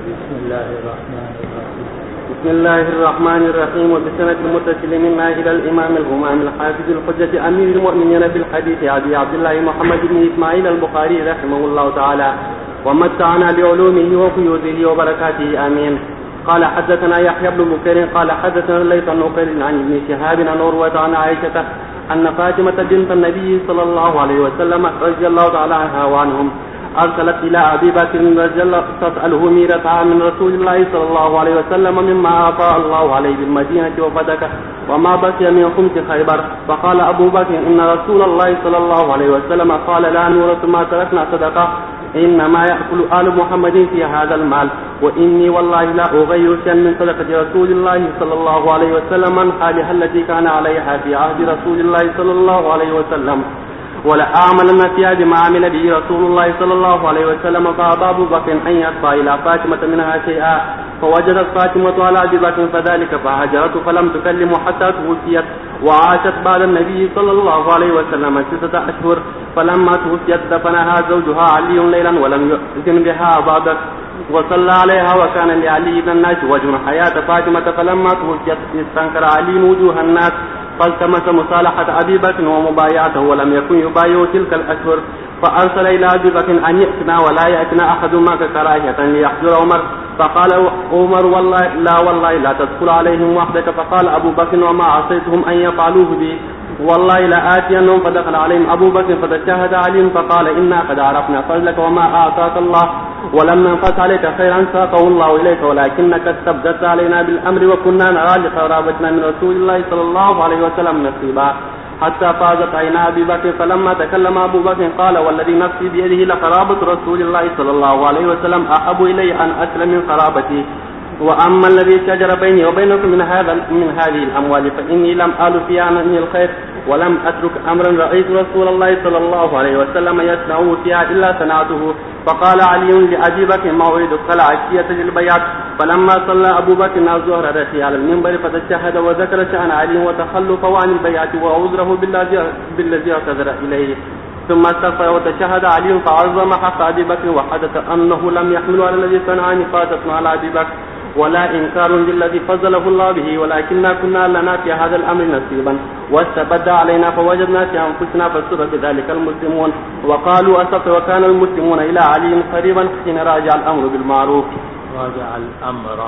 بسم الله الرحمن الرحيم وبسنة المتصل منا إلى الإمام الهمام الحافظ الحجة أمير المؤمنين بالحديث أبي عبد الله محمد بن إسماعيل البخاري رحمه الله تعالى ومتعنا بعلومه وفيوزه وبركاته آمين. قال حدثنا يحيى بن بكير قال حدثنا الليث عن عقيل عن ابن شهاب عن عروة عن عائشة أن فاطمة بنت النبي صلى الله عليه وسلم رضي الله تعالى عنها وعنهم أرسلت إلى أبي بكر رضي الله تسأله ميراثها من رسول الله صلى الله عليه وسلم مما أعطى الله عليه بالمدينة وفتك وما بقي من خمس خيبر. فقال أبو بكر إن رسول الله صلى الله عليه وسلم قال لا نورث ما تركنا صدقة إنما يأكل آل محمد في هذا المال وإني والله لا أغير شيئا من صدقة رسول الله صلى الله عليه وسلم عن حالها التي كان عليها في عهد رسول الله صلى الله عليه وسلم ولا أعملن فيها بما عمل به رسول الله صلى الله عليه وسلم. فأبى أبو بكر أن يدفع إلى فاطمة منها شيئا فوجدت فاطمة على أبي بكر فذلك فهجرته فلم تكلمه حتى توفيت وعاشت بعد النبي صلى الله عليه وسلم 6 أشهر. فلما توفيت دفنها زوجها علي ليلا ولم يؤذن بها أبا بكر وصلى عليها وكان لعلي بن الناس وجه حياة فاطمة. فلما توفيت استنكر علي وجوه الناس فالتمس مصالحة أبي بكر ومبايعته ولم يكن يبايع تلك الأشهر. فأرسل إلى أبي بكر أن يأتنا ولا يأتنا أحد معك كراهية ليحضر عمر. فقال عمر والله لا تدخل عليهم وحدك. فقال أبو بكر وما عصيتهم أن يفعلوه بي والله لا آتينهم. فدخل عليهم أبو بكر فتشهد عليهم فقال إنا قد عرفنا فضلك وما أعطاك الله ولم ننفس عليك خيرا ساقه الله إليك ولكنك استبدت علينا بالأمر وكنا نرى لقرابتنا من رسول الله صلى الله عليه وسلم نصيبا حتى فازت عينا أبي بكر. فلما تكلم أبو بكر قال والذي نفسي بيده لقرابة رسول الله صلى الله عليه وسلم أحب إلي أن أسلم من قرابتي وأما الذي شجر بيني وبينكم من هذه الأموال فإني لم آل فيها من الخير ولم أترك أمرا رأيت رسول الله صلى الله عليه وسلم يصنعه فيها إلا صنعته. فقال علي لأبي بكر موعدك العشية للبيعة. فلما صلى أبو بكر الظهر رخي على المنبر فتشهد وذكر شأن علي وتخلفه عن البيعة وعذره بالذي اعتذر إليه ثم استغفر وتشهد علي فعظم حق أبي بكر وحدث أنه لم يحمل على الذي صنع نفاقة على أبي بكر ولا إنكار للذي فضله الله به ولكننا كنا لنا في هذا الأمر نصيبا واستبد علينا فوجدنا في أنفسنا فسر بذلك المسلمون وقالوا أسف وكان المسلمون إلى علي قريبا حين راجع الأمر بالمعروف. راجع الأمر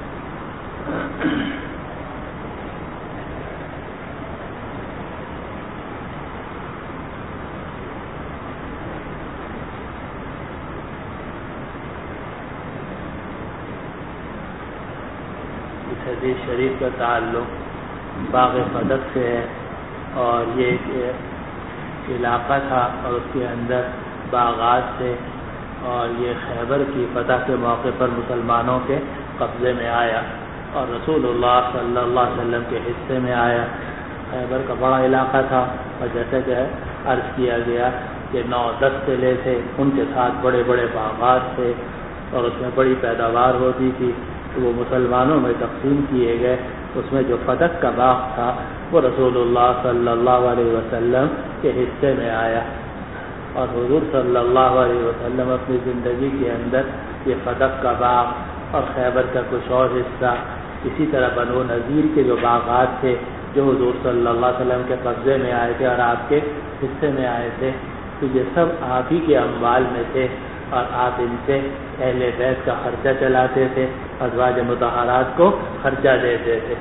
حدیث شریف کا تعلق باغ فدق سے ہے اور یہ ایک علاقہ تھا اور اس کے اندر باغات تھے اور یہ خیبر کی فتح کے موقع پر مسلمانوں کے قبضے میں آیا اور رسول اللہ صلی اللہ علیہ وسلم کے حصے میں آیا. خیبر کا بڑا علاقہ تھا اور جیسے کہ عرض کیا گیا کہ 9-10 قلعے تھے ان کے ساتھ بڑے بڑے باغات تھے اور اس میں بڑی پیداوار ہوتی تھی. وہ مسلمانوں میں تقسیم کیے گئے. اس میں جو فتح کا باغ تھا وہ رسول اللہ صلی اللہ علیہ وسلم کے حصے میں آیا اور حضور صلی اللہ علیہ وسلم اپنی زندگی کے اندر یہ فتح کا باغ اور خیبر کا کچھ اور حصہ اسی طرح بنو نذیر کے جو باغات تھے جو حضور صلی اللہ علیہ وسلم کے قبضے میں آئے تھے اور آپ کے حصے میں آئے تھے تو یہ سب آپ ہی کے اموال میں تھے اور آپ ان سے اہل بیت کا خرچہ چلاتے تھے ازواج مطہرات کو خرچہ دیتے تھے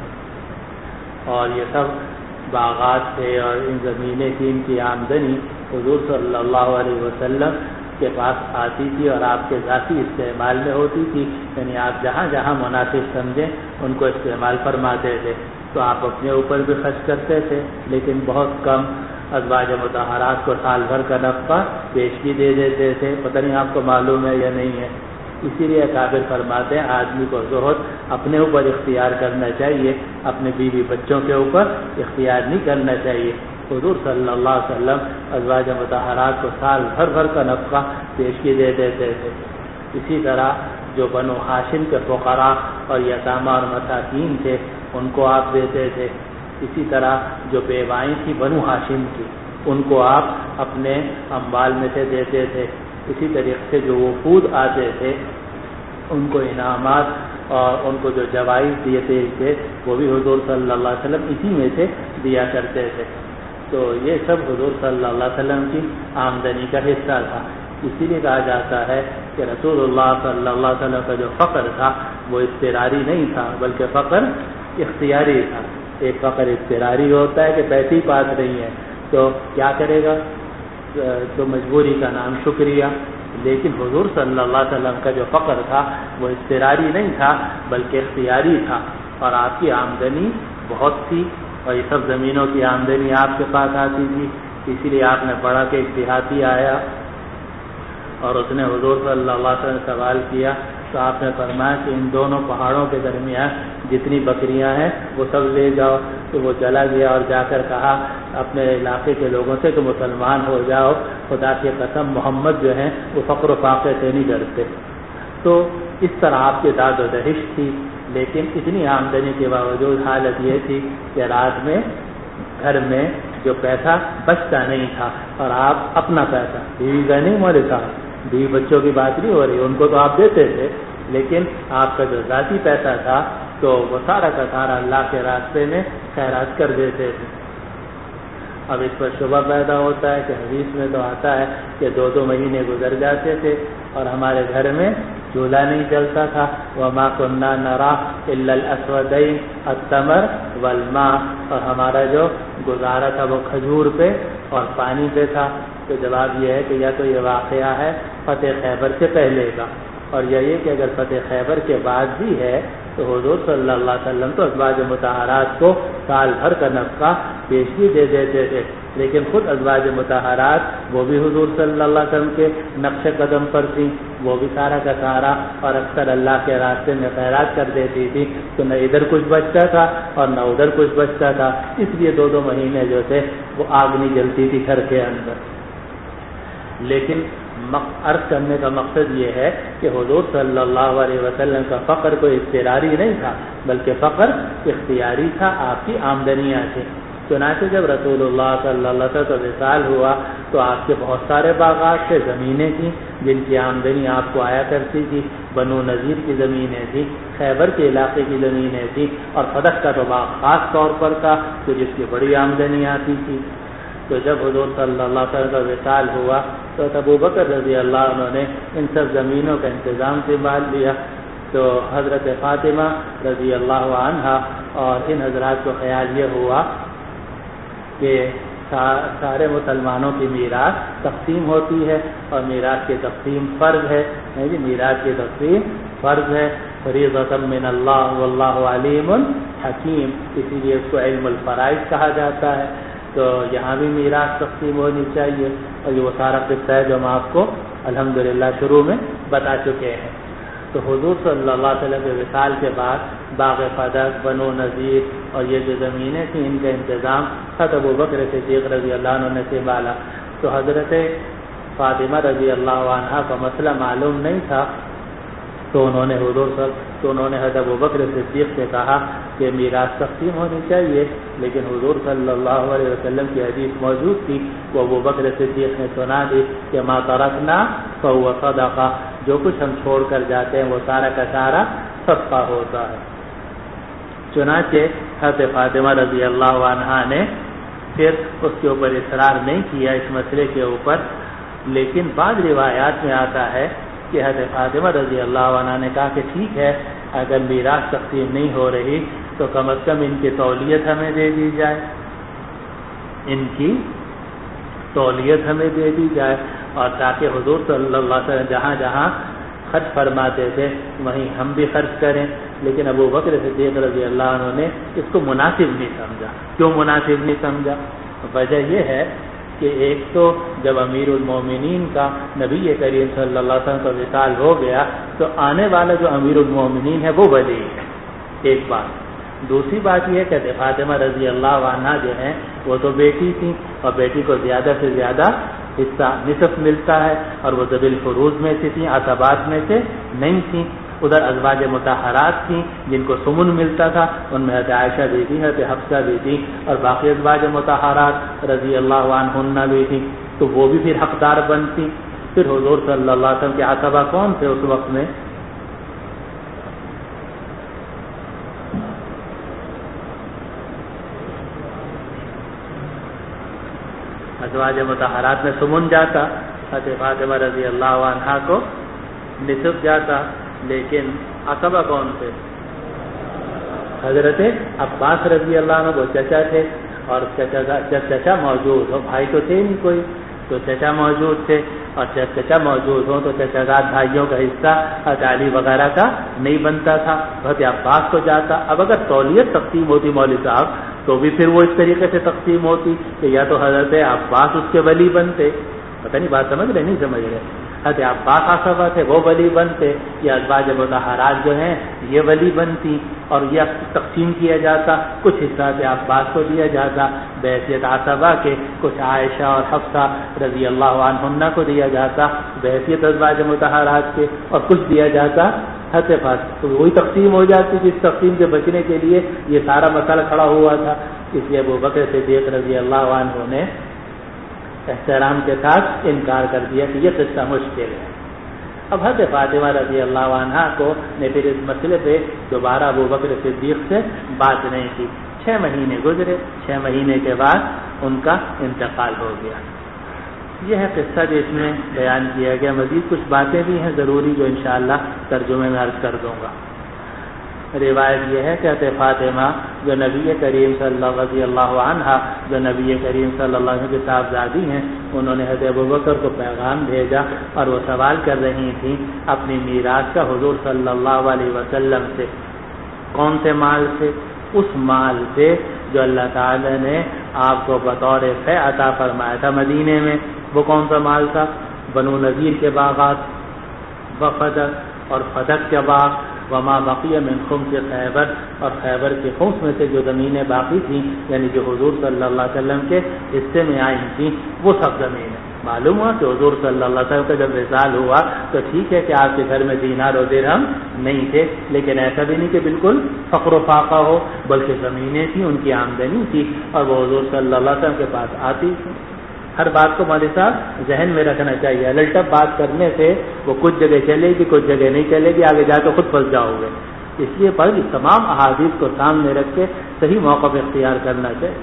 اور یہ سب باغات تھے اور ان زمینیں کی ان کی آمدنی حضور صلی اللہ علیہ وسلم کے پاس آتی تھی اور آپ کے ذاتی استعمال میں ہوتی تھی. یعنی آپ جہاں جہاں مناسب سمجھیں ان کو استعمال فرماتے تھے. تو آپ اپنے اوپر بھی خرچ کرتے تھے لیکن بہت کم ازواج مطہرات کو سال بھر کا نفقہ پیشگی دے دیتے تھے. پتہ نہیں آپ کو معلوم ہے یا نہیں ہے. اسی لیے کافر فرماتے ہیں آدمی کو زہد اپنے اوپر اختیار کرنا چاہیے, اپنے بیوی بچوں کے اوپر اختیار نہیں کرنا چاہیے. حضور صلی اللہ علیہ وسلم ازواج مطہرات کو سال بھر کا نفقہ پیشگی دے دیتے تھے. اسی طرح جو بنو ہاشم کے فقراء اور یتامى اور مساکین تھے ان کو آپ دیتے تھے. اسی طرح جو بیوائیں تھی بنو ہاشم کی ان کو آپ اپنے اموال میں سے دیتے تھے. اسی طریقے سے جو وفود آتے تھے ان کو انعامات اور ان کو جو جوائز دیے تھے وہ بھی حضور صلی اللہ علیہ وسلم اسی میں سے دیا کرتے تھے. تو یہ سب حضور صلی اللہ علیہ وسلم کی آمدنی کا حصہ تھا. اسی لیے کہا جاتا ہے کہ رسول اللہ صلی اللہ علیہ وسلم کا جو فقر تھا وہ اضطراری نہیں تھا بلکہ فقر اختیاری تھا. ایک فقر اضطراری ہوتا ہے کہ پیسے ہی پاس نہیں ہے تو کیا کرے گا, تو مجبوری کا نام شکریہ. لیکن حضور صلی اللہ علیہ وسلم کا جو فقر تھا وہ اضطراری نہیں تھا بلکہ اختیاری تھا, اور آپ کی آمدنی بہت تھی اور یہ سب زمینوں کی آمدنی آپ کے پاس آتی تھی. اسی لیے آپ نے پڑھا کہ ایک دیہاتی آیا اور اس نے حضور صلی اللہ علیہ وسلم سوال کیا تو آپ نے فرمایا کہ ان دونوں پہاڑوں کے درمیان جتنی بکریاں ہیں وہ سب لے جاؤ. تو وہ چلا گیا اور جا کر کہا اپنے علاقے کے لوگوں سے کہ مسلمان ہو جاؤ, خدا کی قسم محمد جو ہیں وہ فقر و فاقے سے نہیں ڈرتے. تو اس طرح آپ کی داد و دہش تھی. لیکن اتنی آمدنی کے باوجود حالت یہ تھی کہ رات میں گھر میں جو پیسہ بچتا نہیں تھا, اور آپ اپنا پیسہ, بیوی کا نہیں ہمارے ساتھ, بیوی بچوں کی بات نہیں ہو رہی, ان کو تو آپ دیتے تھے, لیکن آپ کا جو ذاتی پیسہ تھا تو وہ سارا کا سارا اللہ کے راستے میں خیرات کر دیتے تھے. اب اس پر شبہ پیدا ہوتا ہے کہ حدیث میں تو آتا ہے کہ 2 مہینے گزر جاتے تھے اور ہمارے گھر میں چولہا نہیں جلتا تھا. وما كنا نرى الا الاسودين التمر والماء, اور ہمارا جو گزارا تھا وہ کھجور پہ اور پانی پہ تھا. تو جواب یہ ہے کہ یا تو یہ واقعہ ہے فتح خیبر سے پہلے کا, اور یہ کہ اگر فتح خیبر کے بعد بھی ہے تو حضور صلی اللہ علیہ وسلم تو ازواج مطہرات کو سال بھر کا نفقہ پیش بھی دے دیتے تھے, لیکن خود ازواج مطہرات وہ بھی حضور صلی اللہ علیہ وسلم کے نقش قدم پر تھیں, وہ بھی سارا کا سارا اور اکثر اللہ کے راستے میں خیرات کر دیتی تھی. تو نہ ادھر کچھ بچتا تھا اور نہ ادھر کچھ بچتا تھا, اس لیے 2 مہینے جو تھے وہ آگ نہیں جلتی تھی گھر کے اندر. لیکن عرض کرنے کا مقصد یہ ہے کہ حضور صلی اللہ علیہ وسلم کا فقر کوئی اضطراری نہیں تھا بلکہ فقر اختیاری تھا, آپ کی آمدنیاں تھیں. چنانچہ جب رسول اللہ صلی اللہ علیہ وسلم کا وصال ہوا تو آپ کے بہت سارے باغات تھے, زمینیں تھیں جن کی آمدنی آپ کو آیا کرتی تھی. بنو نذیر کی زمینیں تھیں, خیبر کے علاقے کی زمینیں تھیں, اور فتح کا تو باغ خاص طور پر تھا تو جس کی بڑی آمدنی آتی تھی. تو جب حضور صلی اللہ علیہ وسلم کا وصال ہوا تو ابو بکر رضی اللہ عنہ نے ان سب زمینوں کا انتظام سنبھال لیا. تو حضرت فاطمہ رضی اللہ عنہا اور ان حضرات کو خیال یہ ہوا کہ سارے مسلمانوں کی میراث تقسیم ہوتی ہے, اور میراث کی تقسیم فرض ہے. میراث کی تقسیم فرض ہے, فریضۃ من اللہ واللہ علیم حکیم, اسی لیے اس کو علم الفرائض کہا جاتا ہے. تو یہاں بھی میراث تقسیم ہونی چاہیے, اور یہ وہ سارا قصہ ہے جو ہم آپ کو الحمدللہ شروع میں بتا چکے ہیں. تو حضور صلی اللہ علیہ وسلم کے وصال کے بعد باغ فدق, بنو نذیر اور یہ جو زمینیں تھیں ان کا انتظام خود ابو بکر صدیق رضی اللہ عنہ نے سنبھالا. تو حضرت فاطمہ رضی اللہ عنہا کا مسئلہ معلوم نہیں تھا, تو انہوں نے حضرت ابو بکر صدیق سے کہا کہ میراث تقسیم ہونی چاہیے, لیکن حضور صلی اللہ علیہ وسلم کی حدیث موجود تھی, وہ ابو بکر صدیق نے سنا دی کہ ما ترکنا فہو صدقہ, جو کچھ ہم چھوڑ کر جاتے ہیں وہ سارا کا سارا صدقہ ہوتا ہے. چنانچہ حضرت فاطمہ رضی اللہ عنہا نے پھر اس کے اوپر اصرار نہیں کیا اس مسئلے کے اوپر, لیکن بعض روایات میں آتا ہے کہ حضرت فاطمہ رضی اللہ عنہ نے کہا کہ ٹھیک ہے, اگر میراث تقسیم نہیں ہو رہی تو کم از کم ان کی تولیت ہمیں دے دی جائے, ان کی تولیت ہمیں دے دی جائے, اور تاکہ حضور صلی اللہ علیہ وسلم جہاں جہاں خرچ فرماتے تھے وہیں ہم بھی خرچ کریں. لیکن ابو بکر صدیق رضی اللہ عنہ نے اس کو مناسب نہیں سمجھا. کیوں مناسب نہیں سمجھا؟ وجہ یہ ہے کہ ایک تو جب امیر المومنین کا نبی کریم صلی اللہ علیہ وسلم کا وصال ہو گیا تو آنے والا جو امیر المومنین ہے وہ ولی ہے, ایک بات. دوسری بات یہ ہے کہ فاطمہ رضی اللہ عنہا جو ہیں وہ تو بیٹی تھیں, اور بیٹی کو زیادہ سے زیادہ حصہ نصف ملتا ہے, اور وہ ذوی الفروض میں سے تھیں, عصبات میں سے نہیں تھیں. ادھر ازواج مطہرات تھیں جن کو سمن ملتا تھا, ان میں حضرت عائشہ بھی تھی, حضرت حفصہ بھی تھی, اور باقی ازواج مطہرات رضی اللہ عنہن بھی تھیں, تو وہ بھی پھر حقدار بنتی. پھر حضور صلی اللہ علیہ وسلم کے عصبہ کون تھے اس وقت میں؟ ازواج مطہرات میں سمن جاتا، حضرت فاطمہ رضی اللہ عنہا کو نصف جاتا، لیکن عصبہ کون تھے؟ حضرت عباس رضی اللہ عنہ وہ چچا تھے، اور جب چچا موجود ہو، بھائی تو تھے نہیں کوئی، تو چچا موجود تھے، اور جب چچا موجود ہو تو چچا زاد بھائیوں کا حصہ علی وغیرہ کا نہیں بنتا تھا، حضرت عباس کو جاتا۔ اب اگر تولیت تقسیم ہوتی مولوی صاحب تو بھی پھر وہ اس طریقے سے تقسیم ہوتی کہ یا تو حضرت عباس اس کے ولی بنتے، پتہ نہیں بات سمجھ رہے نہیں سمجھ رہے، حضرت عباس عصبہ تھے وہ ولی بنتے، یا ازواج مطہرات جو ہیں یہ ولی بنتی، اور یہ تقسیم کیا جاتا، کچھ حصہ حضرت عباس کو دیا جاتا بحیثیت عصبہ کے، کچھ عائشہ اور حفصہ رضی اللہ عنہن کو دیا جاتا بحیثیت ازواج مطہرات کے، اور کچھ دیا جاتا حضرت فاطمہ، تو وہی تقسیم ہو جاتی، جس تقسیم سے بچنے کے لیے یہ سارا مسئلہ کھڑا ہوا تھا۔ اس لیے ابوبکر صدیق رضی اللہ عنہ نے احترام کے ساتھ انکار کر دیا کہ یہ قصہ مشکل ہے۔ اب حضرت فاطمہ رضی اللہ عنہا کو نے پھر اس مسئلے پہ دوبارہ ابوبکر صدیق سے بات نہیں کی۔ 6 مہینے گزرے، 6 مہینے کے بعد ان کا انتقال ہو گیا۔ یہ ہے قصہ جو اس میں بیان کیا گیا۔ مزید کچھ باتیں بھی ہیں ضروری جو انشاءاللہ ترجمے میں عرض کر دوں گا۔ روایت یہ ہے کہ حضرت فاطمہ جو نبی کریم رضی اللہ عنہا جو نبی کریم صلی اللہ علیہ وسلم کی صاحبزادی ہیں، انہوں نے حضرت ابوبکر کو پیغام بھیجا اور وہ سوال کر رہی تھیں اپنی میراث کا حضور صلی اللہ علیہ وسلم سے۔ کون سے مال سے؟ اس مال سے جو اللہ تعالی نے آپ کو بطور فے عطا فرمایا تھا مدینے میں۔ وہ کون سا مال تھا؟ بنو نذیر کے باغات وفدق اور فدق کے باغ، وما بقی من خمس خیبر، اور خیبر کے خمس میں سے جو زمینیں باقی تھیں، یعنی جو حضور صلی اللہ علیہ وسلم کے حصے میں آئی تھیں، وہ سب زمینیں۔ معلوم ہوا کہ حضور صلی اللہ علیہ وسلم کا جب وصال ہوا تو ٹھیک ہے کہ آپ کے گھر میں دینار و درہم نہیں تھے، لیکن ایسا بھی نہیں کہ بالکل فقر و فاقہ ہو، بلکہ زمینیں تھیں، ان کی آمدنی تھی، اور وہ حضور صلی اللہ علیہ وسلم کے پاس آتی تھی۔ ہر بات کو مولوی صاحب ذہن میں رکھنا چاہیے، الٹا بات کرنے سے وہ کچھ جگہ چلے گی، کچھ جگہ نہیں چلے گی، آگے جا کے خود پھنس جاؤ گے۔ اس لیے پر تمام احادیث کو سامنے رکھ کے صحیح موقف اختیار کرنا چاہیے۔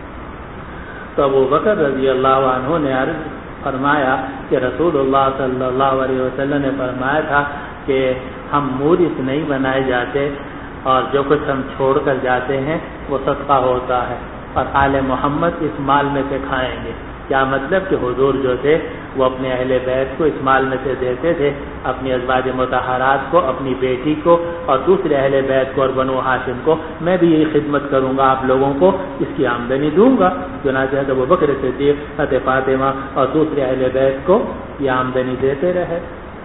تو ابوبکر رضی اللہ عنہ نے عرض فرمایا کہ رسول اللہ صلی اللہ علیہ وسلم نے فرمایا تھا کہ ہم مورث نہیں بنائے جاتے، اور جو کچھ ہم چھوڑ کر جاتے ہیں وہ صدقہ ہوتا ہے، اور آل محمد اس مال میں سے کھائیں گے۔ کیا مطلب کہ حضور جو تھے وہ اپنے اہل بیت کو اس مال میں سے دیتے تھے، اپنی ازواج مطہرات کو، اپنی بیٹی کو، اور دوسرے اہل بیت کو اور بنو ہاشم کو میں بھی یہی خدمت کروں گا، آپ لوگوں کو اس کی آمدنی دوں گا۔ چنانچہ حضرت ابوبکر صدیق، حضرت فاطمہ اور دوسرے اہل بیت کو یہ آمدنی دیتے رہے۔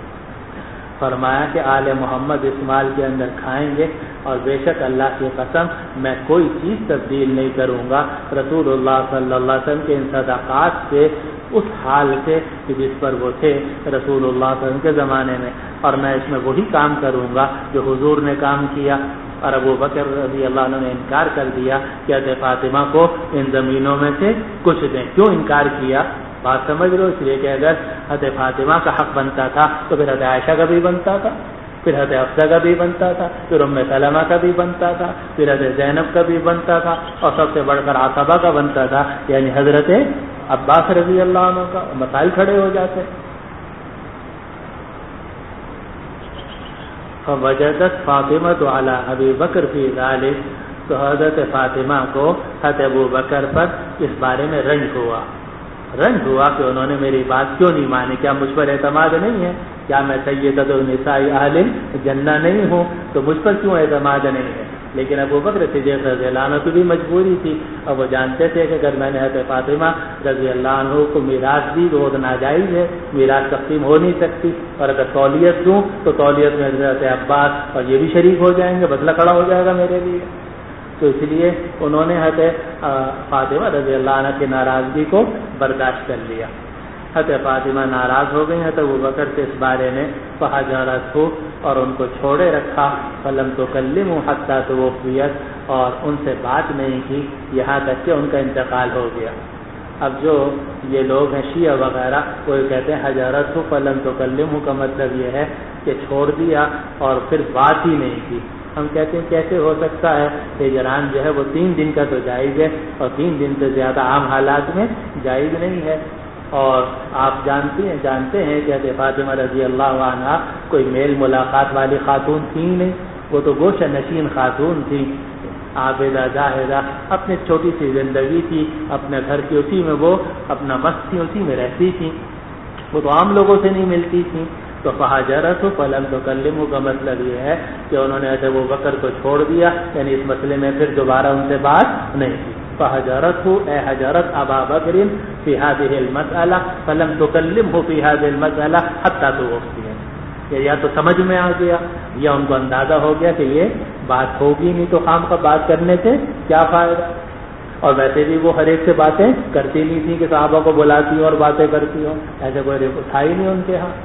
فرمایا کہ آل محمد اس مال کے اندر کھائیں گے، اور بے شک اللہ کی قسم میں کوئی چیز تبدیل نہیں کروں گا رسول اللہ صلی اللہ علیہ وسلم کے ان صدقات سے اس حال سے کہ جس پر وہ تھے رسول اللہ صلی اللہ علیہ وسلم کے زمانے میں، اور میں اس میں وہی کام کروں گا جو حضور نے کام کیا۔ اور ابوبکر رضی اللہ عنہ نے انکار کر دیا کہ حضرت فاطمہ کو ان زمینوں میں سے کچھ دیں۔ کیوں انکار کیا؟ بات سمجھ لو، اس لیے کہ اگر حضرت فاطمہ کا حق بنتا تھا تو پھر حضرت عائشہ کا بھی بنتا تھا، پھر حضرت حفصہ کا بھی بنتا تھا، پھر ام سلمہ کا بھی بنتا تھا، پھر حضرت زینب کا بھی بنتا تھا، اور سب سے بڑھ کر عصبہ کا بنتا تھا، یعنی حضرت عباس رضی اللہ عنہ کا۔ مسائل کھڑے ہو جاتے۔ فوجدت فاطمہ علی ابی بکر فی ذلک، تو حضرت فاطمہ کو حضرت ابو بکر پر اس بارے میں رنج ہوا کہ انہوں نے میری بات کیوں نہیں مانی، کیا مجھ پر اعتماد نہیں ہے؟ کیا میں سیدۃ النساء اہل جنہ نہیں ہوں؟ تو مجھ پر کیوں اعتماد نہیں ہے؟ لیکن ابوبکر صدیق رضی اللہ عنہ کی بھی مجبوری تھی، اور وہ جانتے تھے کہ اگر میں نے حضرت فاطمہ رضی اللہ عنہ کو میراث دی تو وہ ناجائز ہے، میراث تقسیم ہو نہیں سکتی، اور اگر تولیت دوں تو تولیت میں حضرت عباس اور یہ بھی شریک ہو جائیں گے، مسئلہ کھڑا ہو جائے گا میرے لیے۔ تو اس لیے انہوں نے حضرت فاطمہ رضی اللہ عنہ کی ناراضگی کو برداشت کر لیا۔ حضرت فاطمہ ناراض ہو گئی ہیں تو ابوبکر سے اس بارے میں فحجرتہ، اور ان کو چھوڑے رکھا، فلم تکلمہ حتی توفیت، اور ان سے بات نہیں کی یہاں تک کہ ان کا انتقال ہو گیا۔ اب جو یہ لوگ ہیں شیعہ وغیرہ، وہ کہتے ہیں حجرتہ فلم تکلمہ کا مطلب یہ ہے کہ چھوڑ دیا اور پھر بات ہی نہیں کی۔ ہم کہتے ہیں کیسے ہو سکتا ہے؟ ہجران جو ہے وہ 3 دن کا تو جائز ہے، اور 3 دن سے زیادہ عام حالات میں جائز نہیں ہے۔ اور آپ جانتے ہیں کہ حضرت فاطمہ رضی اللہ عنہا کوئی میل ملاقات والی خاتون تھی نہیں، وہ تو گوشہ نشین خاتون تھی، عابدہ زاہدہ، اپنی چھوٹی سی زندگی تھی، اپنے گھر کی اسی میں وہ اپنا مست تھی، اسی میں رہتی تھی، وہ تو عام لوگوں سے نہیں ملتی تھی۔ تو فہاجرت فلم تکلمہ کا مطلب یہ ہے کہ انہوں نے حضرت ابوبکر کو چھوڑ دیا، یعنی اس مسئلے میں پھر دوبارہ ان سے بات نہیں کی۔ فہجرت اے حجرت ابا بکر فی هذه المسألہ فلم تکلمہ فی هذه المسألہ حتی توفی، یا تو سمجھ میں آ گیا یا ان کو اندازہ ہو گیا کہ یہ بات ہوگی نہیں، تو خام کا بات کرنے سے کیا فائدہ۔ اور ویسے بھی وہ ہر ایک سے باتیں کرتی نہیں تھی کہ صحابہ کو بلاتی ہوں اور باتیں کرتی ہوں، ایسے کوئی تھا ہی نہیں ان کے ہاں۔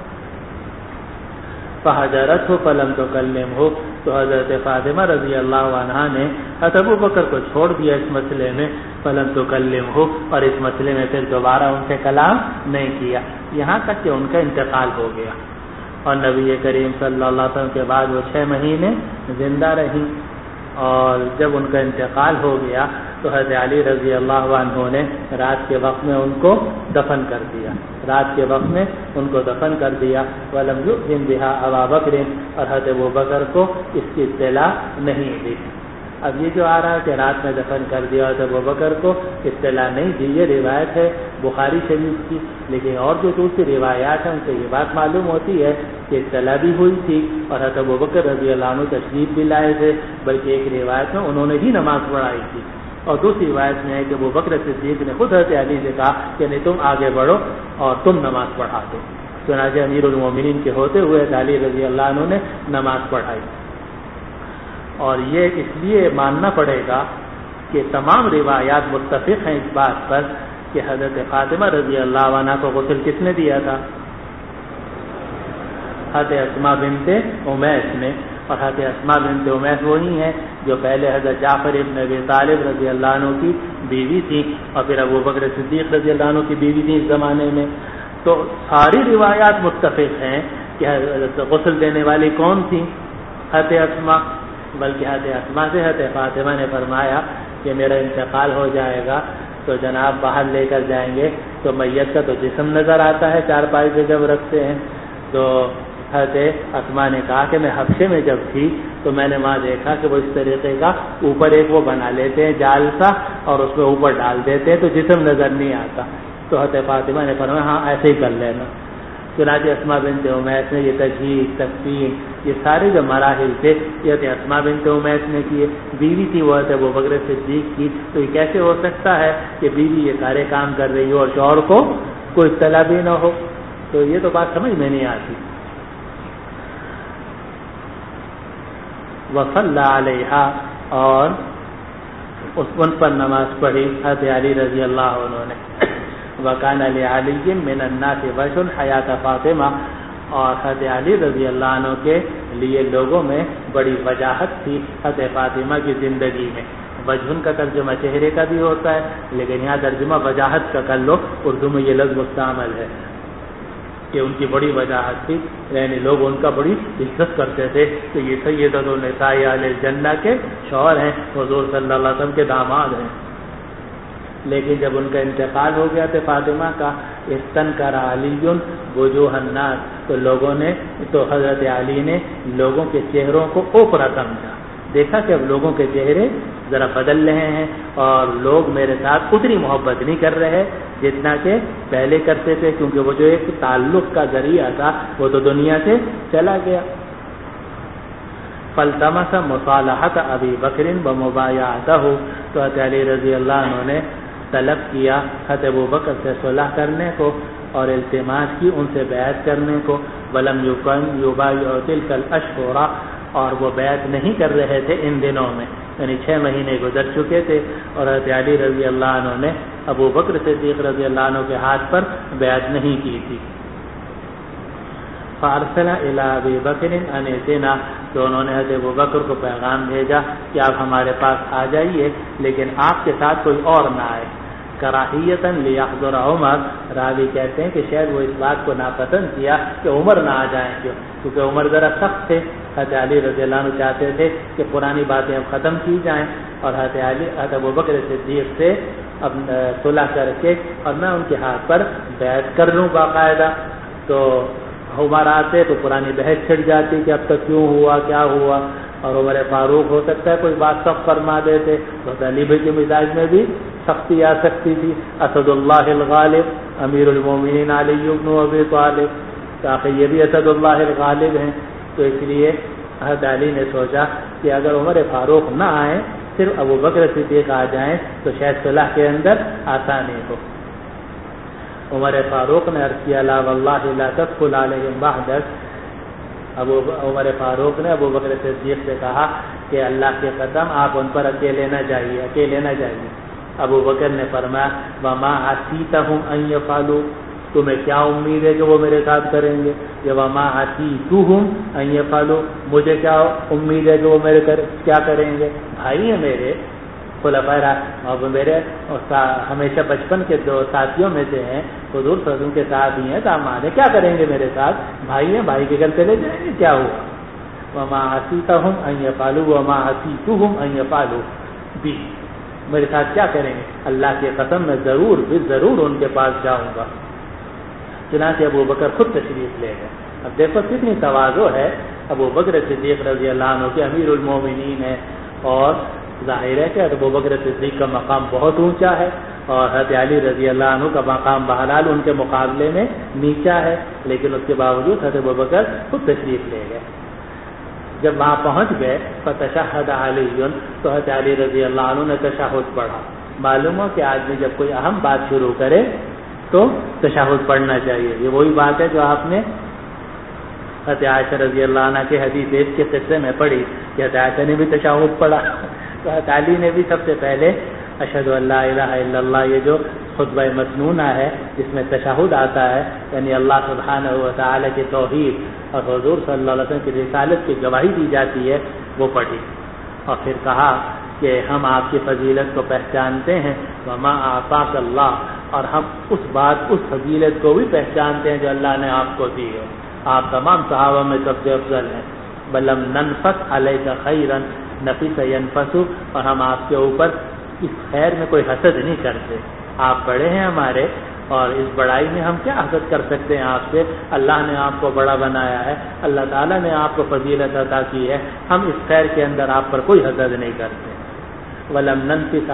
فہجرت ہو فلم تکلمہ، تو حضرت فاطمہ رضی اللہ عنہا نے حضرت ابوبکر کو چھوڑ دیا اس مسئلے میں، فلم تکلمہ، اور اس مسئلے میں پھر دوبارہ ان سے کلام نہیں کیا، یہاں تک کہ ان کا انتقال ہو گیا۔ اور نبی کریم صلی اللہ علیہ وسلم کے بعد وہ 6 مہینے زندہ رہیں، اور جب ان کا انتقال ہو گیا تو حضرت علی رضی اللہ عنہ نے رات کے وقت میں ان کو دفن کر دیا، وَلَمْ يُؤْذِنْ بِهَا أَبَا بَكْرٍ، اور حضرت ابوبکر کو اس کی اطلاع نہیں دی۔ اب یہ جو آ رہا ہے کہ رات میں دفن کر دیا حضرت ابوبکر کو اطلاع نہیں دی، یہ روایت ہے بخاری شریف کی، لیکن اور جو دوسری روایات ہیں ان سے یہ بات معلوم ہوتی ہے کہ اطلاع بھی ہوئی تھی اور حضرت ابوبکر رضی اللہ عنہ تشریف بھی لائے تھے، بلکہ ایک روایت میں انہوں نے ہی نماز پڑھائی تھی، اور دوسری روایت میں ہے کہ ابوبکر صدیق نے خود حضرت علی سے کہا کہ نہیں تم آگے بڑھو اور تم نماز پڑھا دو، چنانچہ امیر المومنین کے ہوتے ہوئے علی رضی اللہ عنہ نے نماز پڑھائی۔ اور یہ اس لیے ماننا پڑے گا کہ تمام روایات متفق ہیں اس بات پر کہ حضرت فاطمہ رضی اللہ عنہ کو غسل کس نے دیا تھا؟ حضرت اسماء بنت امیس نے، اور حضرت اسماء بنت امیس وہی ہیں جو پہلے حضرت جعفر ابن ابی طالب رضی اللہ عنہ کی بیوی تھی اور پھر ابوبکر صدیق رضی اللہ عنہ کی بیوی تھی اس زمانے میں۔ تو ساری روایات متفق ہیں کہ غسل دینے والی کون تھی؟ حضرت اسماء، بلکہ حضرت اسماء سے حضرت فاطمہ نے فرمایا کہ میرا انتقال ہو جائے گا تو جناب باہر لے کر جائیں گے تو میت کا تو جسم نظر آتا ہے چارپائی پہ جب رکھتے ہیں، تو حضرت اسماء نے کہا کہ میں حبشے میں جب تھی تو میں نے وہاں دیکھا کہ وہ اس طریقے کا اوپر ایک وہ بنا لیتے ہیں جال سا اور اس میں اوپر ڈال دیتے ہیں تو جسم نظر نہیں آتا، تو حضرت فاطمہ نے فرمایا ہاں ایسے ہی کر لینا۔ چنانچہ اسماء بنت امیس نے یہ تجہیز تقسیم یہ سارے جو مراحل تھے یہ حضرت اسماء بنت امیس نے کیے، بیوی تھی وہ حضرت ابوبکر صدیق کی، تو یہ کیسے ہو سکتا ہے کہ بیوی یہ سارے کام کر رہی ہو اور شوہر کو کوئی اطلاع بھی نہ ہو؟ تو یہ تو بات سمجھ میں نہیں آتی۔ وصلی علیہا، اور ان پر نماز پڑھی حضرت علی رضی اللہ عنہ نے۔ وکان لعلی من الناس وجہ حیات فاطمہ، اور حضرت علی رضی اللہ عنہ کے لیے لوگوں میں بڑی وجاہت تھی حضرت فاطمہ کی زندگی میں۔ وجہ کا ترجمہ چہرے کا بھی ہوتا ہے لیکن یہاں ترجمہ وجاہت کا کر لو، اردو میں یہ لفظ مستعمل ہے کہ ان کی بڑی وجاہت تھی، یعنی لوگ ان کا بڑی عزت کرتے تھے کہ یہ سیدۃ النساء اہل الجنہ کے شوہر ہیں، حضور صلی اللہ علیہ وسلم کے داماد ہیں۔ لیکن جب ان کا انتقال ہو گیا تھا فاطمہ کا، استنکر علی وجوہ الناس، تو لوگوں نے تو حضرت علی نے لوگوں کے چہروں کو اوپرا سمجھا، دیکھا کہ اب لوگوں کے چہرے ذرا بدل رہے ہیں اور لوگ میرے ساتھ اتنی محبت نہیں کر رہے جتنا کہ پہلے کرتے تھے، کیونکہ وہ جو ایک تعلق کا ذریعہ تھا وہ تو دنیا سے چلا گیا۔ فالتمس مصالحت ابی بکر بمبایعتہ، تو حضرت علی رضی اللہ عنہ نے طلب کیا حضرت ابوبکر سے صلح کرنے کو اور التماس کی ان سے بیعت کرنے کو۔ ولم یبایع تلک الاشہر، اور وہ بیعت نہیں کر رہے تھے ان دنوں میں، یعنی 6 مہینے گزر چکے تھے اور حضرت علی رضی اللہ عنہ نے ابوبکر صدیق رضی اللہ عنہ کے ہاتھ پر بیعت نہیں کی تھی۔ فارسل الی ابی بکر ان اتنا، تو انہوں نے حضرت ابوبکر کو پیغام بھیجا کہ آپ ہمارے پاس آ جائیے لیکن آپ کے ساتھ کوئی اور نہ آئے۔ کراہیتا لیحضر عمر، راوی کہتے ہیں کہ شاید وہ اس بات کو ناپسند کیا کہ عمر نہ آ جائیں، کیونکہ عمر ذرا سخت تھے، حضرت علی رضی اللہ عنہ چاہتے تھے کہ پرانی باتیں اب ختم کی جائیں اور حضرت ابوبکر صدیق سے اب صلح کر کے اور میں ان کے ہاتھ پر بیعت کر لوں باقاعدہ. تو عمر آتے تو پرانی بحث چھڑ جاتی کہ اب تک کیوں ہوا کیا ہوا, اور عمر فاروق ہو سکتا ہے کوئی بات سخت فرما دیتے تو علی بھائی کے مزاج میں بھی سختی آ سکتی تھی. اسد اللہ الغالب امیر المومنین علی بن ابی طالب, تاکہ یہ بھی اسد اللہ الغالب ہیں. تو اس لیے حضرت علی نے سوچا کہ اگر عمر فاروق نہ آئیں, صرف ابو بکر صدیق آ جائیں تو شاید صلح کے اندر آسانی ہو. عمر فاروق نے عرض کیا لا واللہ لا تدخل علیہم بعدک. عمر فاروق نے ابو بکر صدیق سے کہا کہ اللہ کے قسم آپ ان پر اکیلے نہ جائیے. ابو بکر نے فرمایا وما عصیتہم ان یفعلوا, تمہیں کیا امید ہے کہ وہ میرے ساتھ کریں گے؟ یا وما عصیتہم ان یفعلوا, مجھے کیا امید ہے کہ وہ میرے کیا کریں گے؟ بھائی ہیں میرے, خلفائے اور میرے ہمیشہ بچپن کے دو ساتھیوں میں سے ہیں, حضور صلی اللہ علیہ وسلم کے ساتھ ہی ہیں, داماد ہیں, کیا کریں گے میرے ساتھ؟ بھائی ہیں, بھائی کے گھر چلے جائیں گے, کیا ہوا؟ وما عصیتہم ان یفعلوا وما عصیتہم ان یفعلوا بی, میرے ساتھ کیا کریں گے؟ اللہ کی قسم میں ضرور ان کے پاس جاؤں گا. چنانچہ ابو بکر خود تشریف لے گئے. اب دیکھو کتنی تواضع ہے. ابو بکر صدیق رضی اللہ عنہ کے امیر المومنین ہے, اور ظاہر ہے کہ ابو بکر صدیق کا مقام بہت اونچا ہے, اور حضرت علی رضی اللہ عنہ کا مقام بہرحال ان کے مقابلے میں نیچا ہے, لیکن اس کے باوجود حضرت ابو بکر خود تشریف لے گئے. جب وہاں پہنچ گئے فتشہد علی, تو حضرت علی رضی اللہ عنہ نے تشہد پڑھا. معلوم ہو کہ آدمی جب کوئی اہم بات شروع کرے تو تشہد پڑھنا چاہیے. یہ وہی بات ہے جو آپ نے حضرت عائشہ رضی اللہ عنہ کے حدیث کے قصے میں پڑھی کہ حضرت عائشہ نے بھی تشہد پڑھا, تو حضرت علی نے بھی سب سے پہلے اشہد ان لا الہ الا اللہ, یہ جو خطبہ مسنونہ ہے جس میں تشہد آتا ہے, یعنی اللہ سبحانہ و تعالی کی توحید اور حضور صلی اللہ علیہ وسلم کی رسالت کی گواہی دی جاتی ہے, وہ پڑھی. اور پھر کہا کہ ہم آپ کی فضیلت کو پہچانتے ہیں, وما اعطاک اللہ, اور ہم اس فضیلت کو بھی پہچانتے ہیں جو اللہ نے آپ کو دی ہے. آپ تمام صحابہ میں سب سے افضل ہیں. بلم ننفس علیک خیرا نفس ینفس, اور ہم آپ کے اوپر اس خیر میں کوئی حسد نہیں کرتے. آپ بڑے ہیں ہمارے, اور اس بڑائی میں ہم کیا حسد کر سکتے ہیں آپ سے؟ اللہ نے آپ کو بڑا بنایا ہے, اللہ تعالیٰ نے آپ کو فضیلت عطا کی ہے, ہم اس خیر کے اندر آپ پر کوئی حسد نہیں کرتے. وَلَمْ نَنْفِسْ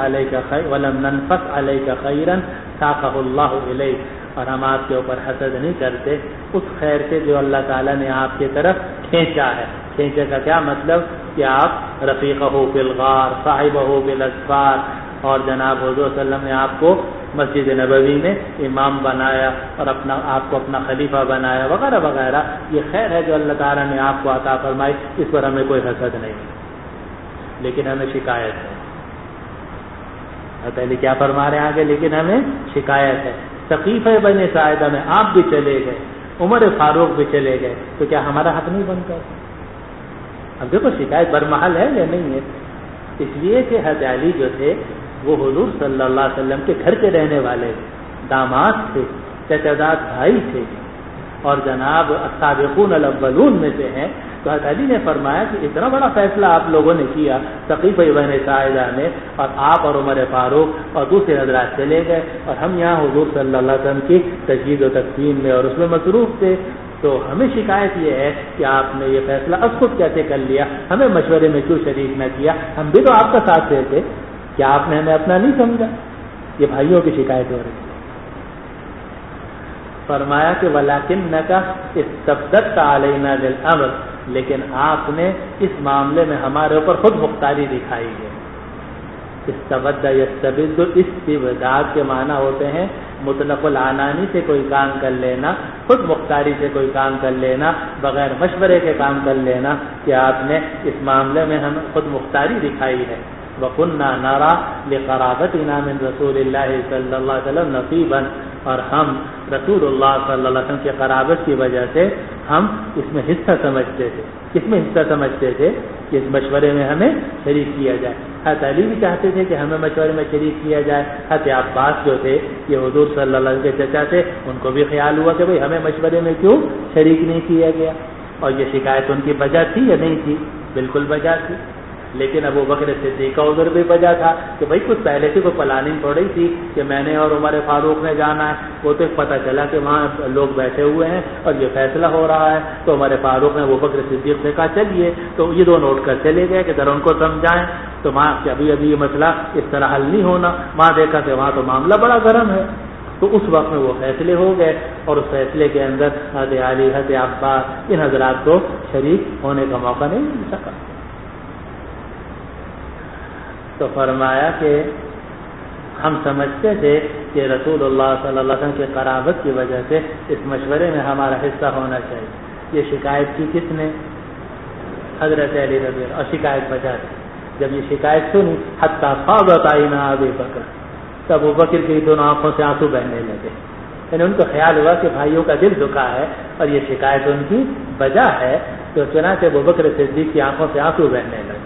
عَلَيْكَ خَيْرًا سَاقَهُ اللَّهُ إِلَيْكَ, اور ہم آپ کے اوپر حسد نہیں کرتے اس خیر سے جو اللہ تعالیٰ نے آپ کی طرف کھینچا ہے. کھینچے کا کیا مطلب کہ آپ رفیقہ بالغار, صاحبہ بالاسفار, اور جناب حضور صلی اللہ علیہ وسلم نے آپ کو مسجد نبوی میں امام بنایا اور آپ کو اپنا خلیفہ بنایا وغیرہ وغیرہ. یہ خیر ہے جو اللہ تعالیٰ نے آپ کو عطا فرمائی, اس پر ہمیں کوئی حسد نہیں, لیکن ہمیں شکایت ہے. پہلے کیا فرما رہے ہیں آگے, لیکن ہمیں شکایت ہے. ثقیفہ بنی ساعدہ میں آپ بھی چلے گئے, عمر فاروق بھی چلے گئے, تو کیا ہمارا حق نہیں بنتا؟ اب دیکھو شکایت برمحل ہے یا نہیں ہے. اس لیے کہ حضرت علی جو تھے وہ حضور صلی اللہ علیہ وسلم کے گھر کے رہنے والے داماد تھے, چچاداد بھائی تھے, اور جناب السابقون الاولون میں سے ہیں. تو حضرت علی نے فرمایا کہ اتنا بڑا فیصلہ آپ لوگوں نے کیا ثقیفہ بنی ساعدہ میں, اور آپ اور عمر فاروق اور دوسرے حضرات چلے گئے, اور ہم یہاں حضور صلی اللہ علیہ وسلم کی تجدید و تقسیم میں اور اس میں مصروف تھے. تو ہمیں شکایت یہ ہے کہ آپ نے یہ فیصلہ اب خود کیسے کر لیا, ہمیں مشورے میں کیوں شریک نہ کیا؟ ہم بھی تو آپ کا ساتھ دیتے, کیا آپ نے ہمیں اپنا نہیں سمجھا؟ یہ بھائیوں کی شکایت ہو رہی ہے. فرمایا کہ وَلَكِنَّكَ اسْتَبْدَدْتَ عَلَيْنَا بِالْأَمْرِ, لیکن آپ نے اس معاملے میں ہمارے اوپر خود مختاری دکھائی ہے. استبد یستبد, استبداد کے معنی ہوتے ہیں مطلق العنانی سے کوئی کام کر لینا, خود مختاری سے کوئی کام کر لینا, بغیر مشورے کے کام کر لینا, کہ آپ نے اس معاملے میں ہمیں خود مختاری دکھائی ہے. وَكُنَّا نَرَى لِقَرَابَتِنَا مِنْ رَسُولِ اللَّهِ صلی اللہ علیہ وسلم نَصِيبًا, اور ہم رسول اللہ صلی اللہ علیہ وسلم کی قرابت کی وجہ سے ہم اس میں حصہ سمجھتے تھے. کس میں حصہ سمجھتے تھے؟ کہ اس مشورے میں ہمیں شریک کیا جائے. حضرت علی بھی چاہتے تھے کہ ہمیں مشورے میں شریک کیا جائے. حضرت عباس جو تھے یہ حضور صلی اللہ علیہ وسلم کے چچا تھے, ان کو بھی خیال ہوا کہ بھئی ہمیں مشورے میں کیوں شریک نہیں کیا گیا. اور یہ شکایت ان کی وجہ تھی یا نہیں تھی؟ بالکل وجہ تھی. لیکن ابو بکر صدیق کا عذر بھی بجا تھا کہ بھائی کچھ پہلے سے کوئی پلاننگ تھوڑی تھی کہ میں نے اور عمر فاروق نے جانا ہے، وہ تو پتہ چلا کہ وہاں لوگ بیٹھے ہوئے ہیں اور یہ فیصلہ ہو رہا ہے، تو عمر فاروق نے ابو بکر صدیق سے کہا چلیے، تو یہ دو نوٹ کر چلے گئے کہ ذرا ان کو سمجھائیں، تو وہاں ابھی یہ مسئلہ اس طرح حل نہیں ہونا، وہاں دیکھا کہ وہاں تو معاملہ بڑا گرم ہے، تو اس وقت میں وہ فیصلے ہو گئے، اور اس فیصلے کے اندر حضرت علی، حضرت عباس، ان حضرات کو شریک ہونے کا موقع نہیں مل سکا۔ تو فرمایا کہ ہم سمجھتے تھے کہ رسول اللہ صلی اللہ علیہ وسلم کی قرابت کی وجہ سے اس مشورے میں ہمارا حصہ ہونا چاہیے۔ یہ شکایت کی کس نے؟ حضرت علی رضی اللہ، اور شکایت بجا دی۔ جب یہ شکایت سنی حتیٰ فاضت عینا ابی بکر، تب ابو بکر کی دونوں آنکھوں سے آنسو بہنے لگے، یعنی ان کو خیال ہوا کہ بھائیوں کا دل دکھا ہے اور یہ شکایت ان کی بجا ہے، تو چنانچہ ابو بکر صدیق کی آنکھوں سے آنسو بہنے لگے۔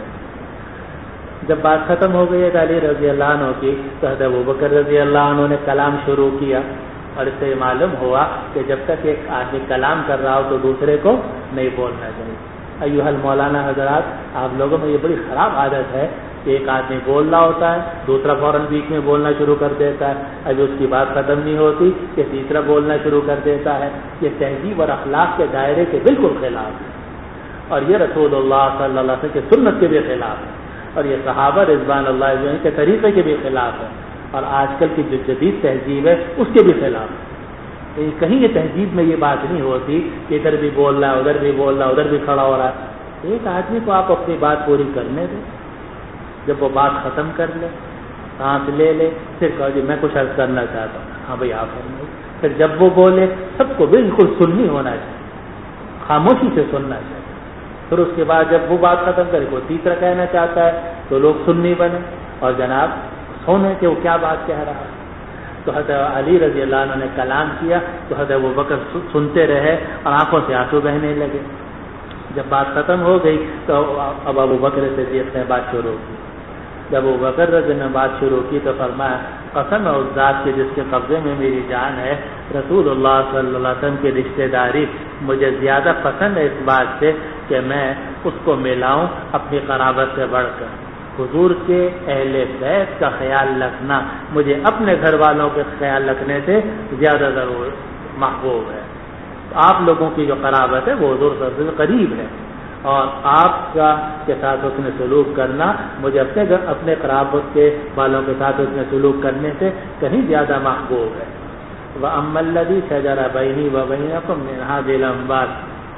جب بات ختم ہو گئی ہے علی رضی اللہ عنہ کی، تو حضرت ابو بکر رضی اللہ عنہ نے کلام شروع کیا، اور اس سے معلوم ہوا کہ جب تک ایک آدمی کلام کر رہا ہو تو دوسرے کو نہیں بولنا چاہیے۔ ایھا المولانا حضرات، آپ لوگوں میں یہ بڑی خراب عادت ہے کہ ایک آدمی بول رہا ہوتا ہے، دوسرا فوراً بیچ میں بولنا شروع کر دیتا ہے، ابھی اس کی بات ختم نہیں ہوتی کہ تیسرا بولنا شروع کر دیتا ہے۔ یہ تہذیب اور اخلاق کے دائرے کے بالکل خلاف ہے، اور یہ رسول اللہ صلی اللہ علیہ وسلم کی سنت کے بھی خلاف ہے، اور یہ صحابہ رضوان اللہ علیہم کے طریقے کے بھی خلاف ہے، اور آج کل کی جو جدید تہذیب ہے اس کے بھی خلاف ہے۔ کہیں یہ تہذیب میں یہ بات نہیں ہوتی کہ ادھر بھی بول رہا ہے، ادھر بھی بول رہا ہے، ادھر بھی کھڑا ہو رہا ہے۔ ایک آدمی کو آپ اپنی بات پوری کرنے دیں، جب وہ بات ختم کر لے، سانس لے لے، پھر کہو جی میں کچھ عرض کرنا چاہتا ہوں، ہاں بھائی آپ فرمائیے۔ پھر جب وہ بولے سب کو بالکل سننی ہونا چاہیے، خاموشی سے سننا چاہیے۔ پھر اس کے بعد جب وہ بات ختم کرے کوئی تیسرا کہنا چاہتا ہے تو لوگ سننی بنے اور جناب سونے کہ وہ کیا بات کہہ رہا ہے۔ تو حضرت علی رضی اللہ عنہ نے کلام کیا تو حضرت ابو بکر سنتے رہے اور آنکھوں سے آنسو بہنے لگے۔ جب بات ختم ہو گئی تو اب ابو بکر صدیق نے بات شروع کی۔ جب ابو بکر رضی اللہ عنہ نے بات شروع کی تو فرمایا قسم ہے اس ذات کے جس کے قبضے میں میری جان ہے، رسول اللہ صلی اللہ علیہ وسلم کی رشتہ داری مجھے زیادہ پسند ہے اس بات سے کہ میں اس کو ملاؤں اپنی قرابت سے بڑھ کر۔ حضور کے اہل بیت کا خیال رکھنا مجھے اپنے گھر والوں کے خیال رکھنے سے زیادہ ضرور محبوب ہے۔ آپ لوگوں کی جو قرابت ہے وہ حضور صلی اللہ علیہ وسلم قریب ہے، اور آپ کا کے ساتھ حسن سلوک کرنا مجھے اپنے قرابت کے والوں کے ساتھ حسن سلوک کرنے سے کہیں زیادہ محبوب ہے۔ وَأَمَّا الَّذِي شَجَرَ بَيْنِي وَبَيْنَكُم مِّنْ هَٰذِهِ الْأَنبَالِ،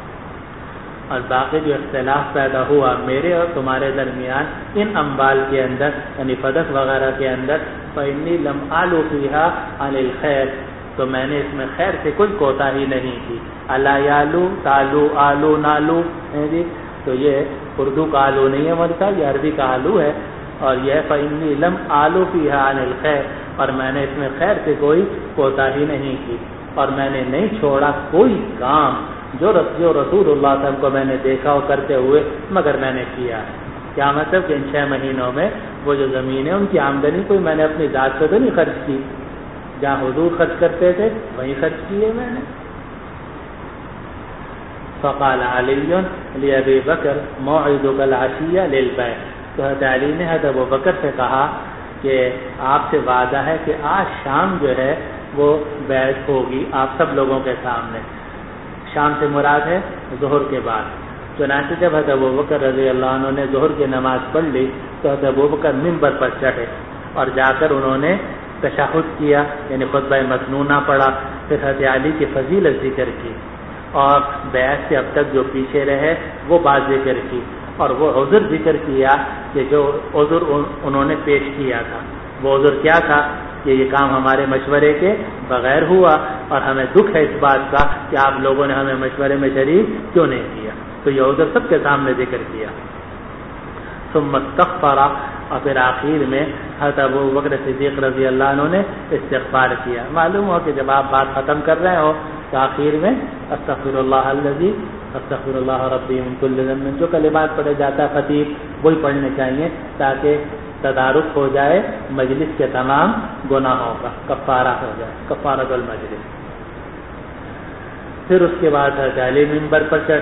اور باقی جو اختلاف پیدا ہوا میرے اور تمہارے درمیان ان انبال کے اندر یعنی فدق وغیرہ کے اندر، فَإِنِّي لَمْ أَعْلُ فِيهَا عَنِ الْخَيْرِ، تو میں نے اس میں خیر سے کوئی کوتاہی نہیں کی۔ الا یالو تالو آلو نالو ہے جی، تو یہ اردو کا آلو نہیں ہے ہمارے ساتھ، یہ عربی کا آلو ہے، اور یہ فإنی لم آلو فیہا عن الخیر، اور میں نے اس میں خیر سے کوئی کوتاہی نہیں کی، اور میں نے نہیں چھوڑا کوئی کام جو رسول اللہ صلی اللہ علیہ وسلم کو میں نے دیکھا ہو کرتے ہوئے مگر میں نے کیا ہے۔ کیا مطلب کہ ان 6 مہینوں میں وہ جو زمین ہے ان کی آمدنی کوئی میں نے اپنی ذات سے تو نہیں خرچ کی، جہاں حضور خرچ کرتے تھے وہیں خرچ کیے میں نے۔ فقال علی لأبی بکر موعدک العشیہ للبیع، تو حضرت علی نے حضرت ابو بکر سے کہا کہ آپ سے وعدہ ہے کہ آج شام جو ہے وہ بیعت ہوگی آپ سب لوگوں کے سامنے۔ شام سے مراد ہے ظہر کے بعد۔ چنانچہ جب حضرت ابو بکر رضی اللہ عنہ نے ظہر کی نماز پڑھ لی تو حضرت ابو بکر ممبر پر چڑھے اور جا کر انہوں نے تشہد کیا یعنی خطبہ مسنونہ پڑھا، پھر حضرت علی کی فضیلت ذکر کی اور بیعت سے اب تک جو پیچھے رہے وہ بات ذکر کی، اور وہ عذر ذکر کیا کہ جو عذر انہوں نے پیش کیا تھا وہ عذر کیا تھا کہ یہ کام ہمارے مشورے کے بغیر ہوا اور ہمیں دکھ ہے اس بات کا کہ آپ لوگوں نے ہمیں مشورے میں شریک کیوں نہیں کیا، تو یہ عذر سب کے سامنے ذکر کیا۔ ثم استغفر، اور پھر آخر میں حضرت ابو بکر صدیق رضی اللہ عنہ نے استغفار کیا۔ معلوم ہو کہ جب آپ بات ختم کر رہے ہو تو آخر میں استغفر اللہ الذی استغفر اللہ ربی من کل ذنب، جو کلمات پڑھے جاتا ہے خطیب وہی پڑھنے چاہیے تاکہ تدارک ہو جائے مجلس کے تمام گناہوں کا، کفارہ ہو جائے، کفارۃ المجلس۔ پھر اس کے بعد حضرت علی ممبر پر چڑھے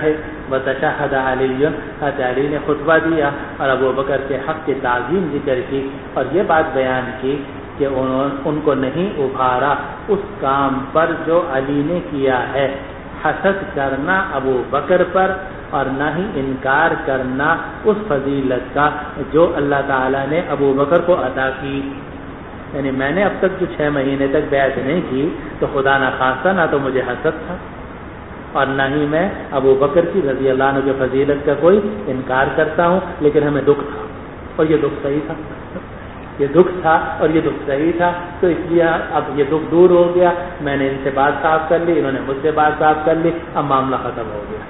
وتشهد علی، حضرت علی نے خطبہ دیا اور ابو بکر کے حق کی تعظیم ذکر کی اور یہ بات بیان کی کہ ان کو نہیں ابھارا اس کام پر جو علی نے کیا ہے، حسد کرنا ابو بکر پر اور نہ ہی انکار کرنا اس فضیلت کا جو اللہ تعالیٰ نے ابو بکر کو عطا کی۔ یعنی میں نے اب تک جو 6 مہینے تک بیعت نہیں کی تو خدا نہ خواستہ نہ تو مجھے حسد تھا اور نہ ہی میں ابو بکر کی رضی اللہ عنہ کی فضیلت کا کوئی انکار کرتا ہوں، لیکن ہمیں دکھ تھا اور یہ دکھ صحیح تھا، یہ دکھ تھا اور یہ دکھ صحیح تھا، تو اس لیے اب یہ دکھ دور ہو گیا، میں نے ان سے بات صاف کر لی، انہوں نے مجھ سے بات صاف کر لی، اب معاملہ ختم ہو گیا۔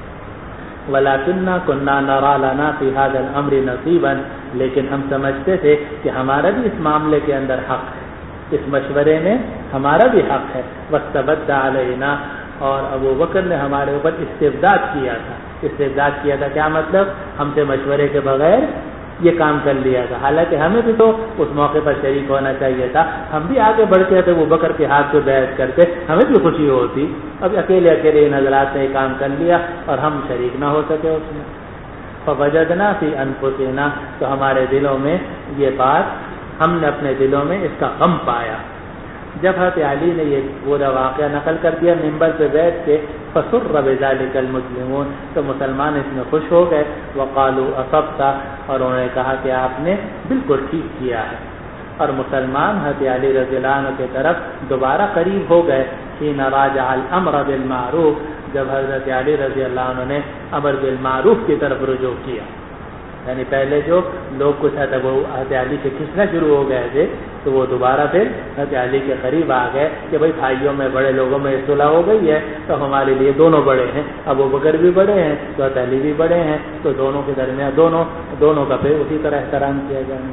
وَلَكِنَّا كُنَّا نَرَىٰ لَنَا فِي هَذَا الْأَمْرِ نَصِيبًا، لیکن ہم سمجھتے تھے کہ ہمارا بھی اس معاملے کے اندر حق ہے، اس مشورے میں ہمارا بھی حق ہے۔ وَاسْتَبَدَّ عَلَيْنَا، اور ابو بکر نے ہمارے اوپر استبداد کیا تھا۔ استبداد کیا تھا کیا مطلب؟ ہم سے مشورے کے بغیر یہ کام کر لیا تھا، حالانکہ ہمیں بھی تو اس موقع پر شریک ہونا چاہیے تھا، ہم بھی آگے بڑھتے تھے، ابو بکر کے ہاتھ پہ بیعت کرتے، ہمیں بھی خوشی ہوتی۔ اب اکیلے ان حضرات نے یہ کام کر لیا اور ہم شریک نہ ہو سکے اس میں۔ فوجدنا فی انفسنا، تو ہمارے دلوں میں یہ بات، ہم نے اپنے دلوں میں اس کا غم پایا۔ جب حضرت علی نے یہ پورا واقعہ نقل کر دیا ممبر پہ بیٹھ کے، فسر بذلک المسلمون، تو مسلمان اس میں خوش ہو گئے، وقالوا اصبت، اور انہوں نے کہا کہ آپ نے بالکل ٹھیک کیا ہے، اور مسلمان حضرت علی رضی اللہ عنہ کی طرف دوبارہ قریب ہو گئے۔ حين راجع الامر بالمعروف، جب حضرت علی رضی اللہ عنہ نے امر بالمعروف کی طرف رجوع کیا، یعنی پہلے جو لوگ کچھ حضرت علی سے کھنچنا شروع ہو گئے تھے تو وہ دوبارہ پھر حضرت علی کے قریب آ گئے کہ بھائی بھائیوں میں بڑے لوگوں میں صلح ہو گئی ہے تو ہمارے لیے دونوں بڑے ہیں، ابو بکر بھی بڑے ہیں تو حضرت علی بھی بڑے ہیں، تو دونوں کے درمیان دونوں کا پھر اسی طرح احترام کیا جائے۔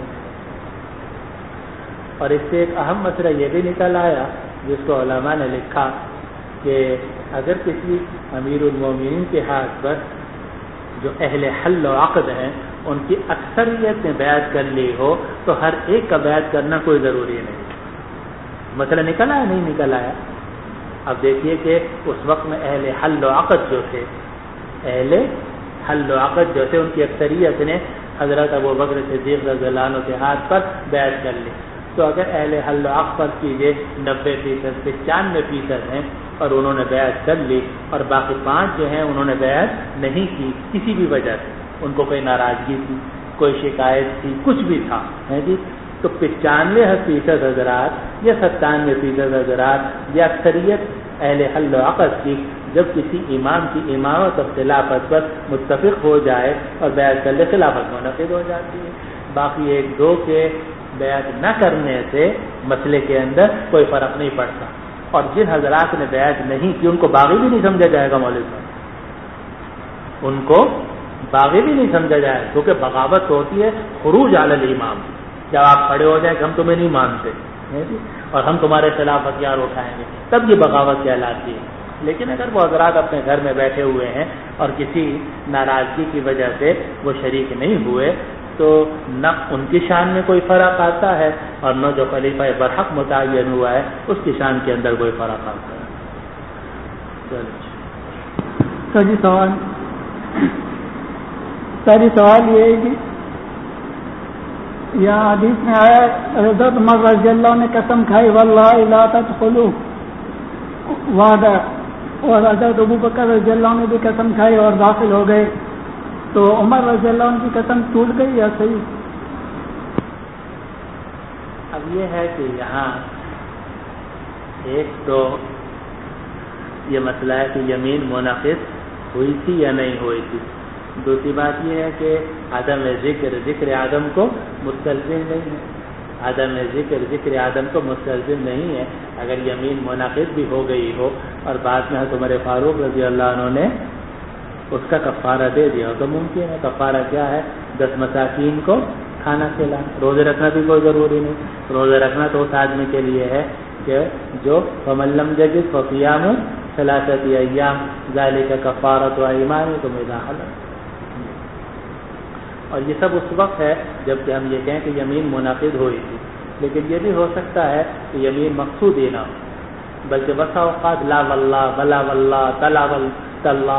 اور اس سے ایک اہم مسئلہ یہ بھی نکل آیا جس کو علماء نے لکھا کہ اگر کسی امیر المومنین کے ہاتھ پر جو اہل حل و عقد ہیں ان کی اکثریت نے بیعت کر لی ہو تو ہر ایک کا بیعت کرنا کوئی ضروری نہیں۔ مسئلہ نکل آیا نہیں نکل آیا؟ اب دیکھیے کہ اس وقت میں اہل حل و عقد جو تھے، اہل حل و عقد جو تھے ان کی اکثریت نے حضرت ابو بکر صدیق رضی اللہ عنہ کے ہاتھ پر بیعت کر لی، تو اگر اہل حل و عقد پر کیجیے 90% 95% ہیں اور انہوں نے بیعت کر لی اور باقی 5 جو ہیں انہوں نے بیعت نہیں کی کسی بھی وجہ سے، ان کو کوئی ناراضگی تھی، کوئی شکایت تھی، کچھ بھی تھا ہے جی، تو 95% حضرات یا 97% حضرات یا اکثریت اہل حل و عقد کی جب کسی امام کی امامت اور خلافت پر متفق ہو جائے اور بیعت کر لے خلافت منعقد ہو جاتی ہے۔ باقی 1-2 کے بیعت نہ کرنے سے مسئلے کے اندر کوئی فرق نہیں پڑتا، اور جن حضرات نے بیعت نہیں کی ان کو باغی بھی نہیں سمجھا جائے گا، مولوی صاحب ان کو باغی بھی نہیں سمجھا جائے، کیونکہ بغاوت ہوتی ہے خروج علی الامام، جب آپ کھڑے ہو جائیں کہ ہم تمہیں نہیں مانتے اور ہم تمہارے خلاف ہتھیار اٹھائیں گے، تب یہ بغاوت کہلاتی ہے۔ لیکن اگر وہ حضرات اپنے گھر میں بیٹھے ہوئے ہیں اور کسی ناراضگی کی وجہ سے وہ شریک نہیں ہوئے تو نہ ان کی شان میں کوئی فرق آتا ہے اور نہ جو خلیفہ برحق متعین ہوا ہے اس کی شان کے اندر کوئی فرق آتا ہے۔ پہلی سوال یہ ہے کہ یہاں حدیث میں آیا حضرت عمر رضی اللہ نے قسم کھائی واللہ لا تدخلوا وعدہ، اور حضرت ابو بکر رضی اللہ نے بھی قسم کھائی اور داخل ہو گئے، تو عمر رضی اللہ عنہ کی قسم ٹوٹ گئی یا صحیح؟ اب یہ ہے کہ یہاں ایک تو یہ مسئلہ ہے کہ یمین منعقد ہوئی تھی یا نہیں ہوئی تھی، دوسری بات یہ ہے کہ عدم ذکر آدم کو مستلزم نہیں ہے، عدم ذکر آدم کو مستلزم نہیں ہے۔ اگر یمین منعقد بھی ہو گئی ہو اور بعد میں حضرت عمر فاروق رضی اللہ عنہ نے اس کا کفارہ دے دیا تو ممکن ہے۔ کفارہ کیا ہے؟ 10 مساکین کو کھانا کھلانا۔ روزے رکھنا بھی کوئی ضروری نہیں، روزے رکھنا تو اس آدمی کے لیے ہے کہ جو فمن لم یجد فصیام 3 ایام ذالک کفارۃ ایمانکم اذا حلفتم۔ اور یہ سب اس وقت ہے جب کہ ہم یہ کہیں کہ یمین منعقد ہوئی تھی، لیکن یہ بھی ہو سکتا ہے کہ یمین مقصود ہی نہ ہو، بلکہ بسا اوقات لا واللہ بلا واللہ تلا واللہ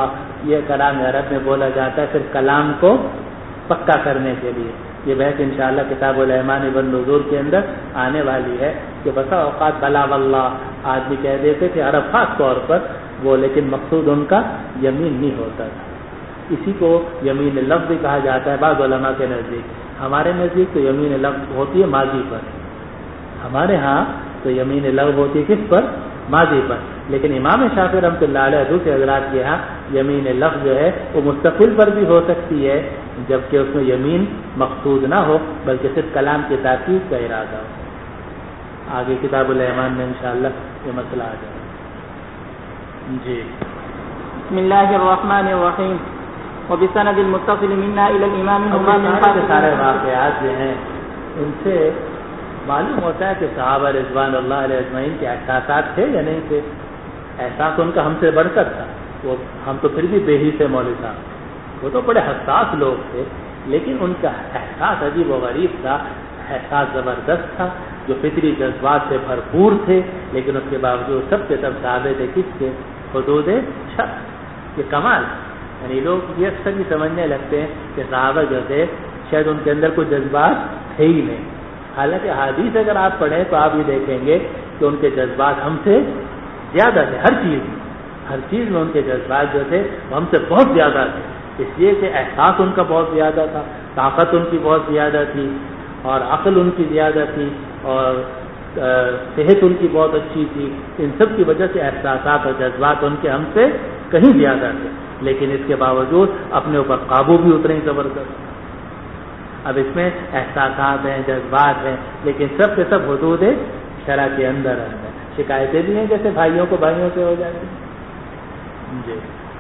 یہ کلام عرب میں بولا جاتا ہے صرف کلام کو پکا کرنے کے لیے. یہ بحث انشاءاللہ کتاب الایمان والنذور کے اندر آنے والی ہے کہ بسا اوقات بلا واللہ آدمی کہہ دیتے تھے عرب خاص طور پر وہ، لیکن مقصود ان کا یمین نہیں ہوتا تھا. اسی کو یمین لفظ بھی کہا جاتا ہے بعض علماء کے نزدیک. ہمارے نزدیک تو یمین لفظ ہوتی ہے ماضی پر، ہمارے ہاں تو یمین لفظ ہوتی ہے کس پر؟ ماضی پر. لیکن امام شافعی رحمۃ اللہ علیہ دوسرے حضرات کے ہاں یمین لفظ جو ہے وہ مستقل پر بھی ہو سکتی ہے، جبکہ اس میں یمین مقصود نہ ہو بلکہ صرف کلام کی تاکید کا ارادہ ہو. آگے کتاب الایمان میں انشاءاللہ یہ مسئلہ آ جائے. جی بسم اللہ الرحمن الرحیم. وبسند المتصل منا الى الامام همام کے سارے واقعات جو ہیں ان سے معلوم ہوتا ہے کہ صحابہ رضوان اللہ علیہ اجمعین کے احساسات تھے یا نہیں تھے. احساس ان کا ہم سے بڑھ کر تھا. وہ ہم تو پھر بھی بے حی سے مولوی صاحب، وہ تو بڑے حساس لوگ تھے، لیکن ان کا احساس عجیب و غریب تھا. احساس زبردست تھا جو فطری جذبات سے بھرپور تھے، لیکن اس کے باوجود سب کے سب صحابہ تھے کس کے؟ حدود شرع. یہ کمال. یعنی لوگ یہ اکثر بھی سمجھنے لگتے ہیں کہ صحابہ جو تھے شاید ان کے اندر کوئی جذبات تھے ہی نہیں. حالانکہ حدیث اگر آپ پڑھیں تو آپ یہ دیکھیں گے کہ ان کے جذبات ہم سے زیادہ تھے. ہر چیز میں ان کے جذبات جو تھے وہ ہم سے بہت زیادہ تھے. اس لیے کہ احساس ان کا بہت زیادہ تھا، طاقت ان کی بہت زیادہ تھی، اور عقل ان کی زیادہ تھی، اور صحت ان کی بہت اچھی تھی. ان سب کی وجہ سے احساسات اور جذبات ان کے ہم سے کہیں زیادہ تھے، لیکن اس کے باوجود اپنے اوپر قابو بھی اترے زبردست. اب اس میں احساسات ہیں، جذبات ہیں، لیکن سب کے سب حدود شرع کے اندر ہیں. شکایتیں بھی ہیں جیسے بھائیوں کو بھائیوں سے ہو جاتی ہیں. جی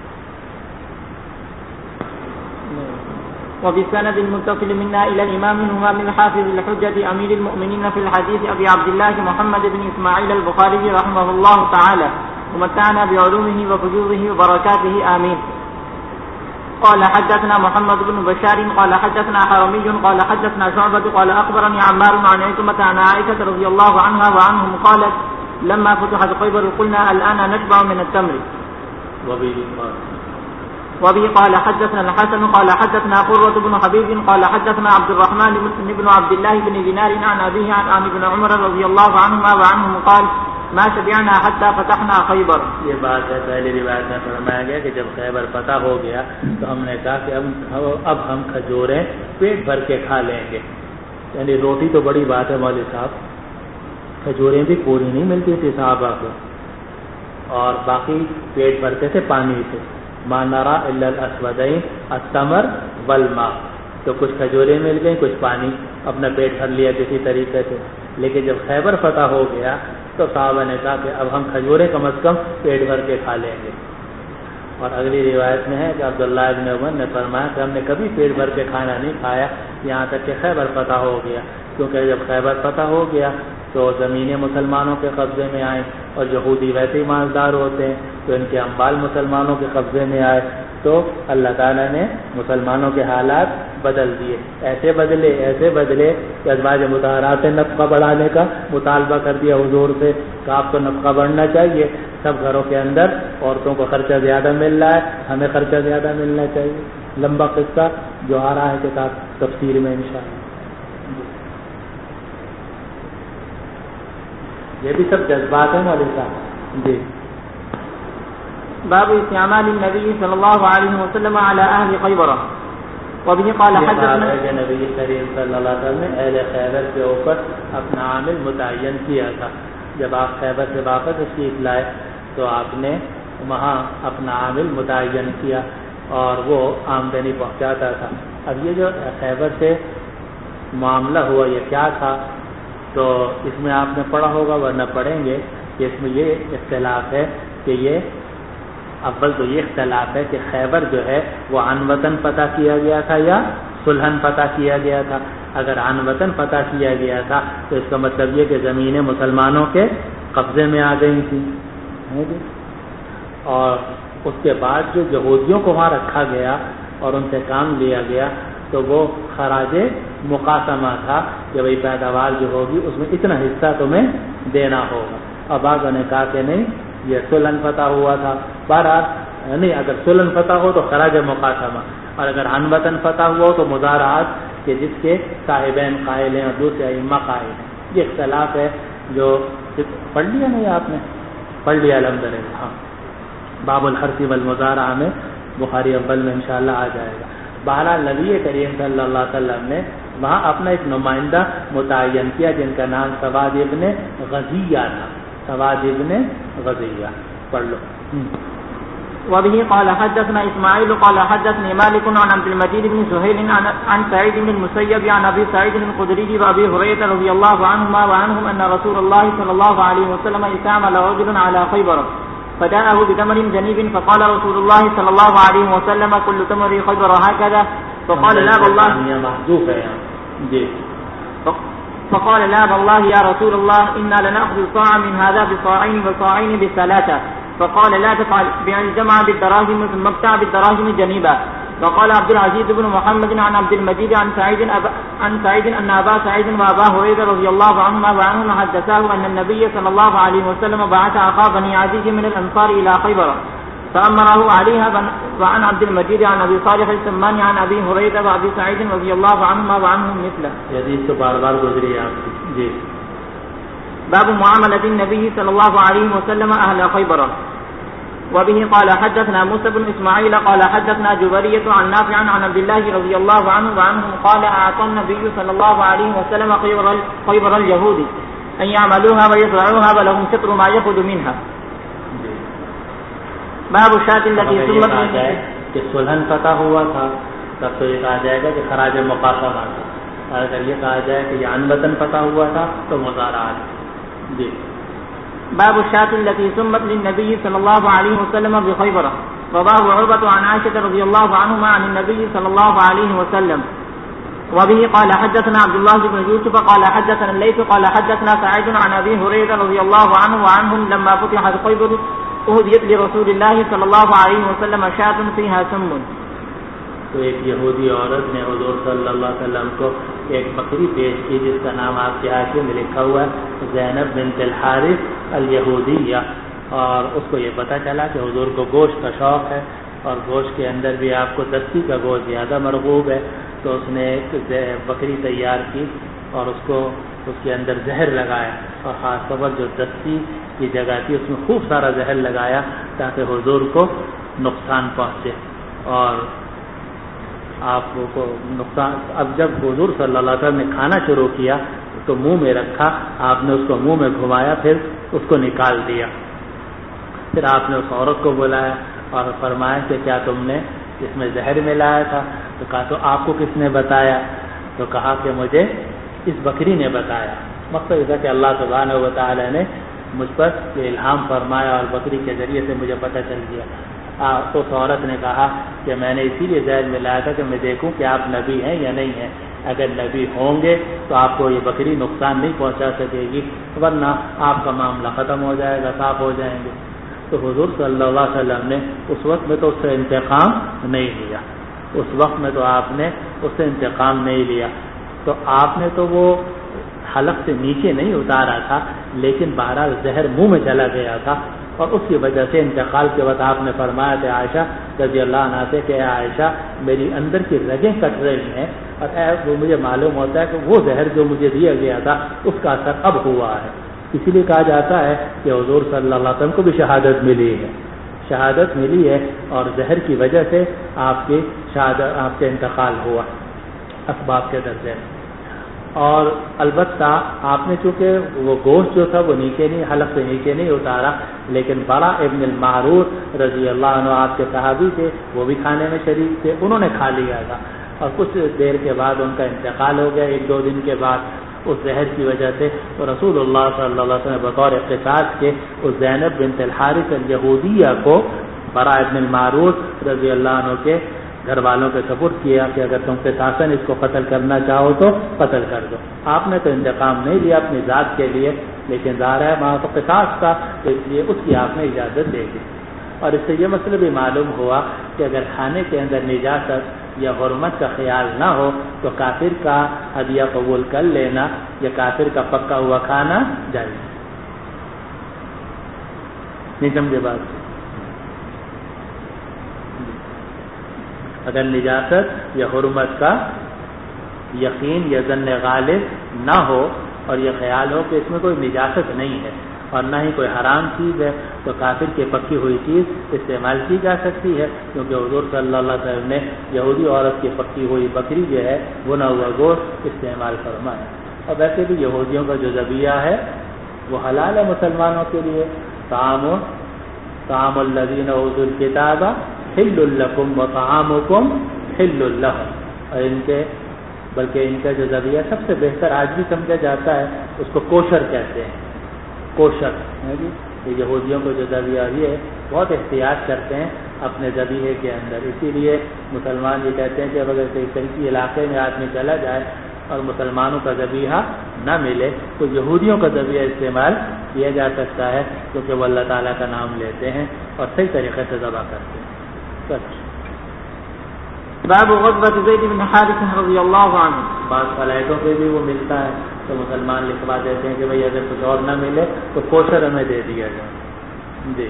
وبسند المتصل منا الى الامام همام الحافظ الحجة امير المؤمنين في الحديث ابي عبد الله محمد بن اسماعيل البخاري رحمه الله تعالى ومتعنا بعلومه وفجوره وبركاته آمين. قال حدثنا محمد بن بشار قال حدثنا حرمي قال حدثنا شعبة قال أخبرني عمار عن عكرمة عن عائشة رضي الله عنها وعنهم قالت لما فتحت خيبر قلنا الآن نشبع من التمر. وبه قال حدثنا الحسن قال حدثنا قرة بن حبيب قال حدثنا عبد الرحمن بن عبد الله بن دينار عن أبيه عن ابن عمر رضي الله عنهما وعنهم قال ما شبعنا حتى فتحنا خیبر. یہ بات ہے پہلی روایت میں فرمایا گیا کہ جب خیبر فتح ہو گیا تو ہم نے کہا کہ اب ہم کھجوریں پیٹ بھر کے کھا لیں گے. یعنی روٹی تو بڑی بات ہے مولوی صاحب، کھجوریں بھی پوری نہیں ملتی تھی صحابہ کو، اور باقی پیٹ بھرتے تھے پانی سے. ما نرى الا الاسودين التمر والماء. تو کچھ کھجوریں مل گئیں، کچھ پانی، اپنا پیٹ بھر لیا کسی طریقے سے. لیکن جب خیبر فتح ہو گیا تو صحابہ نے کہا کہ اب ہم کھجوریں کم از کم پیٹ بھر کے کھا لیں گے. اور اگلی روایت میں ہے کہ عبداللہ ابن عمر نے فرمایا کہ ہم نے کبھی پیٹ بھر کے کھانا نہیں کھایا یہاں تک کہ خیبر فتح ہو گیا. کیونکہ جب خیبر فتح ہو گیا تو زمینیں مسلمانوں کے قبضے میں آئیں، اور یہودی ویسے ہی مالدار ہوتے ہیں تو ان کے اموال مسلمانوں کے قبضے میں آئے. تو اللہ تعالیٰ نے مسلمانوں کے حالات بدل دیے، ایسے بدلے کہ ازواج مطہرات سے نفقہ بڑھانے کا مطالبہ کر دیا حضور سے کہ آپ کو نفقہ بڑھنا چاہیے. سب گھروں کے اندر عورتوں کو خرچہ زیادہ مل رہا ہے، ہمیں خرچہ زیادہ ملنا چاہیے. لمبا قصہ جو آ رہا ہے کتاب تفسیر میں انشاءاللہ. یہ بھی سب جذبات ہیں مولوی صاحب. جی باب استعمال النبي صلى الله عليه وسلم على اهل خيبر. وبه قال حدثنا نبی کریم صلی اللہ علیہ وسلم نے اہل خیبر کے اوپر اپنا عامل متعین کیا تھا. جب آپ خیبر سے واپس تشریف لائے تو آپ نے وہاں اپنا عامل متعین کیا اور وہ آمدنی پہنچاتا تھا. اب یہ جو خیبر سے معاملہ ہوا یہ کیا تھا تو اس میں آپ نے پڑھا ہوگا ورنہ پڑھیں گے کہ اس میں یہ اختلاف ہے کہ یہ اول تو یہ اختلاف ہے کہ خیبر جو ہے وہ عن وطن فتح کیا گیا تھا یا سلحن فتح کیا گیا تھا. اگر عن وطن فتح کیا گیا تھا تو اس کا مطلب یہ کہ زمینیں مسلمانوں کے قبضے میں آ گئی تھیں، اور اس کے بعد جو یہودیوں کو وہاں رکھا گیا اور ان سے کام لیا گیا تو وہ خراج مقاسمہ تھا کہ بھائی پیداوار جو ہوگی اس میں اتنا حصہ تمہیں دینا ہوگا. اور بعض نے کہا کہ نہیں یہ سلحن فتح ہوا تھا. بہرحال نہیں، اگر سلن فتح ہو تو خراج مقاسمہ، اور اگر عنوتاً فتح ہوا ہو تو مضارعات کہ جس کے صاحبین قائل ہیں اور دوسرے ائمہ قائل ہیں. یہ اختلاف ہے جو پڑھ لیا نہیں آپ نے؟ پڑھ لیا الحمدللہ. ہاں، باب الحرث والمزارعہ میں بخاری اول میں انشاءاللہ آ جائے گا. بہرحال نبی کریم صلی اللہ علیہ وسلم نے وہاں اپنا ایک نمائندہ متعین کیا جن کا نام سواد ابن غزیہ تھا. سواد ابن غزیہ پڑھ لو. وبه قال حدثنا اسماعيل قال حدثني مالك عن عبد المجيد بن سهيل عن سعيد بن المسيب عن ابي سعيد الخدري وابي هريره رضي الله عنهما وعنهم ان رسول الله صلى الله عليه وسلم استعمل رجلا على خيبر فجاءه بتمر جنيب فقال رسول الله صلى الله عليه وسلم كل تمر خيبر هكذا فقال لا والله محذوف ہے جی. فقال لا والله يا رسول الله إنا لنأخذ صاع من هذا بصاعين وصاعين بثلاثة. فقال لا تفعل، بيع الجمع بالدراهم ثم ابتع بالدراهم جنيبا. وقال عبد العزيز بن محمد عن عبد المجيد عن سعيد أن أبا سعيد وأبا هريرة رضي الله عنهما وعنهم حدثاه أن النبي صلى الله عليه وسلم بعث أخا بني عدي من الأنصار إلى خيبر فأمره عليها. وعن عبد المجيد عن أبي صالح السمان عن أبي هريرة وأبي سعيد رضي الله عنهما وعنهم مثله. حدیث تو بار بار گزری آپ جی. باب معاملة النبي صلى الله عليه وسلم أهل خيبر. وبه قال حدثنا موسى بن إسماعيل قال حدثنا جبرية عن نافع عن عبد الله رضي الله عنه وعنهم قال أعطى النبي صلى الله عليه وسلم خيبر اليهود أن يعملوها ويزرعوها ولهم شطر ما يأخذ منها. باب الشاة التي سمت کہ سلحن فتح ہوا تھا تب تو یہ کہا جائے گا کہ خراج مقاسمہ تھا، اور اگر یہ کہا جائے کہ یہ عنوتاً فتح ہوا تھا تو مضارعات جی. باب الشاة التي سمت للنبي صلى الله عليه وسلم بخيبر. رواه عروة عن عائشة رضي الله عنهما عن النبي صلى الله عليه وسلم. وبه قال حدثنا عبد الله بن يوسف قال حدثنا الليث قال حدثنا سعيد عن أبي هريرة رضي الله عنه وعنهم لما فتحت خيبر أهديت لرسول الله صلى الله عليه وسلم شاة فيها سم. تو ایک یہودی عورت نے حضور صلی اللہ علیہ وسلم کو ایک بکری پیش کی جس کا نام آپ کے حاشیے میں لکھا ہوا ہے زینب بنت الحارث الیہودیہ، اور اس کو یہ پتہ چلا کہ حضور کو گوشت کا شوق ہے اور گوشت کے اندر بھی آپ کو دستی کا گوشت زیادہ مرغوب ہے، تو اس نے ایک بکری تیار کی اور اس کے اندر زہر لگایا، اور خاص طور پر جو دستی کی جگہ تھی اس میں خوب سارا زہر لگایا تاکہ حضور کو نقصان پہنچے. اور آپ کو نقصان، اب جب حضور صلی اللہ علیہ وسلم نے کھانا شروع کیا تو منہ میں رکھا، آپ نے اس کو منہ میں گھمایا، پھر اس کو نکال دیا. پھر آپ نے اس عورت کو بلایا اور فرمایا کہ کیا تم نے اس میں زہر ملایا تھا؟ تو کہا تو آپ کو کس نے بتایا؟ تو کہا کہ مجھے اس بکری نے بتایا. مقصد یہ تھا کہ اللہ سبحانہ و تعالی نے مجھ پر یہ الہام فرمایا اور بکری کے ذریعے سے مجھے پتہ چل گیا. تو اس عورت نے کہا کہ میں نے اسی لیے زہر ملایا تھا کہ میں دیکھوں کہ آپ نبی ہیں یا نہیں ہیں. اگر نبی ہوں گے تو آپ کو یہ بکری نقصان نہیں پہنچا سکے گی، ورنہ آپ کا معاملہ ختم ہو جائے گا، صاف ہو جائیں گے. تو حضور صلی اللہ علیہ وسلم نے اس وقت میں تو اس سے انتقام نہیں لیا، اس وقت میں تو آپ نے اس سے انتقام نہیں لیا. تو آپ نے تو وہ حلق سے نیچے نہیں اتارا تھا، لیکن بہرحال زہر منہ میں چلا گیا تھا، اور اس کی وجہ سے انتقال کے وقت آپ نے فرمایا تھا عائشہ رضی اللہ عنہا سے کہ عائشہ میری اندر کی رگیں کٹ رہی ہیں، اور وہ مجھے معلوم ہوتا ہے کہ وہ زہر جو مجھے دیا گیا تھا اس کا اثر اب ہوا ہے. اسی لیے کہا جاتا ہے کہ حضور صلی اللہ علیہ وسلم کو بھی شہادت ملی ہے، شہادت ملی ہے، اور زہر کی وجہ سے آپ کے انتقال ہوا اسباب کے درجے. اور البتہ آپ نے چونکہ وہ گوشت جو تھا وہ نیچے نہیں، حلق سے نیچے نہیں اتارا، لیکن برا ابن المعرور رضی اللہ عنہ آپ کے صحابی تھے، وہ بھی کھانے میں شریک تھے، انہوں نے کھا لیا تھا، اور کچھ دیر کے بعد ان کا انتقال ہو گیا، 1-2 دن کے بعد اس زہر کی وجہ سے. تو رسول اللہ صلی اللہ علیہ وسلم بطور قصاص کے اس زینب بنت الحارث الیہودیہ کو برا ابن المعرور رضی اللہ عنہ کے گھر والوں کے سپرد کیا کہ اگر تم قصاصاً اس کو قتل کرنا چاہو تو قتل کر دو. آپ نے تو انتقام نہیں لیا اپنی ذات کے لیے، لیکن ظاہر ہے وہاں تو قصاص تھا، تو اس لیے اس کی آپ نے اجازت دے دی. اور اس سے یہ مسئلہ بھی معلوم ہوا کہ اگر کھانے کے اندر نجاست یا حرمت کا خیال نہ ہو تو کافر کا ہدیہ قبول کر لینا یا کافر کا پکا ہوا کھانا جائز. نہیں سمجھے بات؟ اگر نجاست یا حرمت کا یقین یا ظن غالب نہ ہو اور یہ خیال ہو کہ اس میں کوئی نجاست نہیں ہے اور نہ ہی کوئی حرام چیز ہے تو کافر کی پکی ہوئی چیز استعمال کی جا سکتی ہے، کیونکہ حضور صلی اللہ علیہ وسلم نے یہودی عورت کی پکی ہوئی بکری جو ہے بنا ہوا گوشت استعمال فرمایا۔ اور ویسے بھی یہودیوں کا جو ذبیحہ ہے وہ حلال ہے مسلمانوں کے لیے، طعام الذین اوتوا الکتاب حل لکم وطعامکم حل لہم، اور بلکہ ان کا جو ذبیحہ سب سے بہتر آج بھی سمجھا جاتا ہے اس کو کوشر کہتے ہیں، کوشر یہ یہودیوں کو جو ذبیحہ ہے بہت احتیاط کرتے ہیں اپنے ذبیحے کے اندر، اسی لیے مسلمان یہ کہتے ہیں کہ اگر کسی علاقے میں آدمی چلا جائے اور مسلمانوں کا ذبیحہ نہ ملے تو یہودیوں کا ذبیحہ استعمال کیا جا سکتا ہے، کیونکہ وہ اللہ تعالیٰ کا نام لیتے ہیں اور صحیح طریقے سے ذبح کرتے ہیں۔ باب غزوة زید بن حارث رضی اللہ عنہ، بعض فلائٹوں پہ بھی وہ ملتا ہے تو مسلمان لکھوا دیتے ہیں کہ بھئی اگر کچھ اور نہ ملے تو کوشر ہمیں دے دیا جائے۔ جی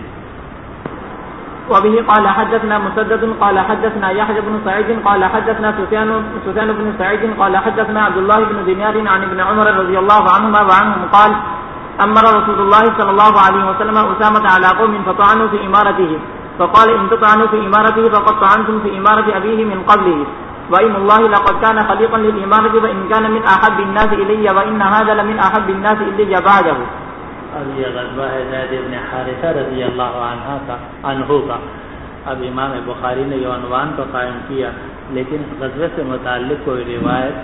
وبه قال حدثنا مسدد قال حدثنا يحيى بن سعيد قال حدثنا سفيان بن سعيد قال حدثنا عبد الله بن دينار عن ابن عمر رضي الله عنهما وعنهم قال أمر رسول الله صلى الله عليه وسلم أسامة على قوم فطعنوا في إمارته فقال إن تطعنوا في إمارته فقد طعنتم في إمارة أبيه من قبله وإن الله لقد كان خليقا للإمارة وإن كان من أحب الناس إلي وإن هذا لمن أحب الناس إلي بعده۔ اب یہ غزوہ ہے زید بن حارثہ رضی اللہ عنہ کا۔ اب امام بخاری نے یہ عنوان تو قائم کیا لیکن غزوے سے متعلق کوئی روایت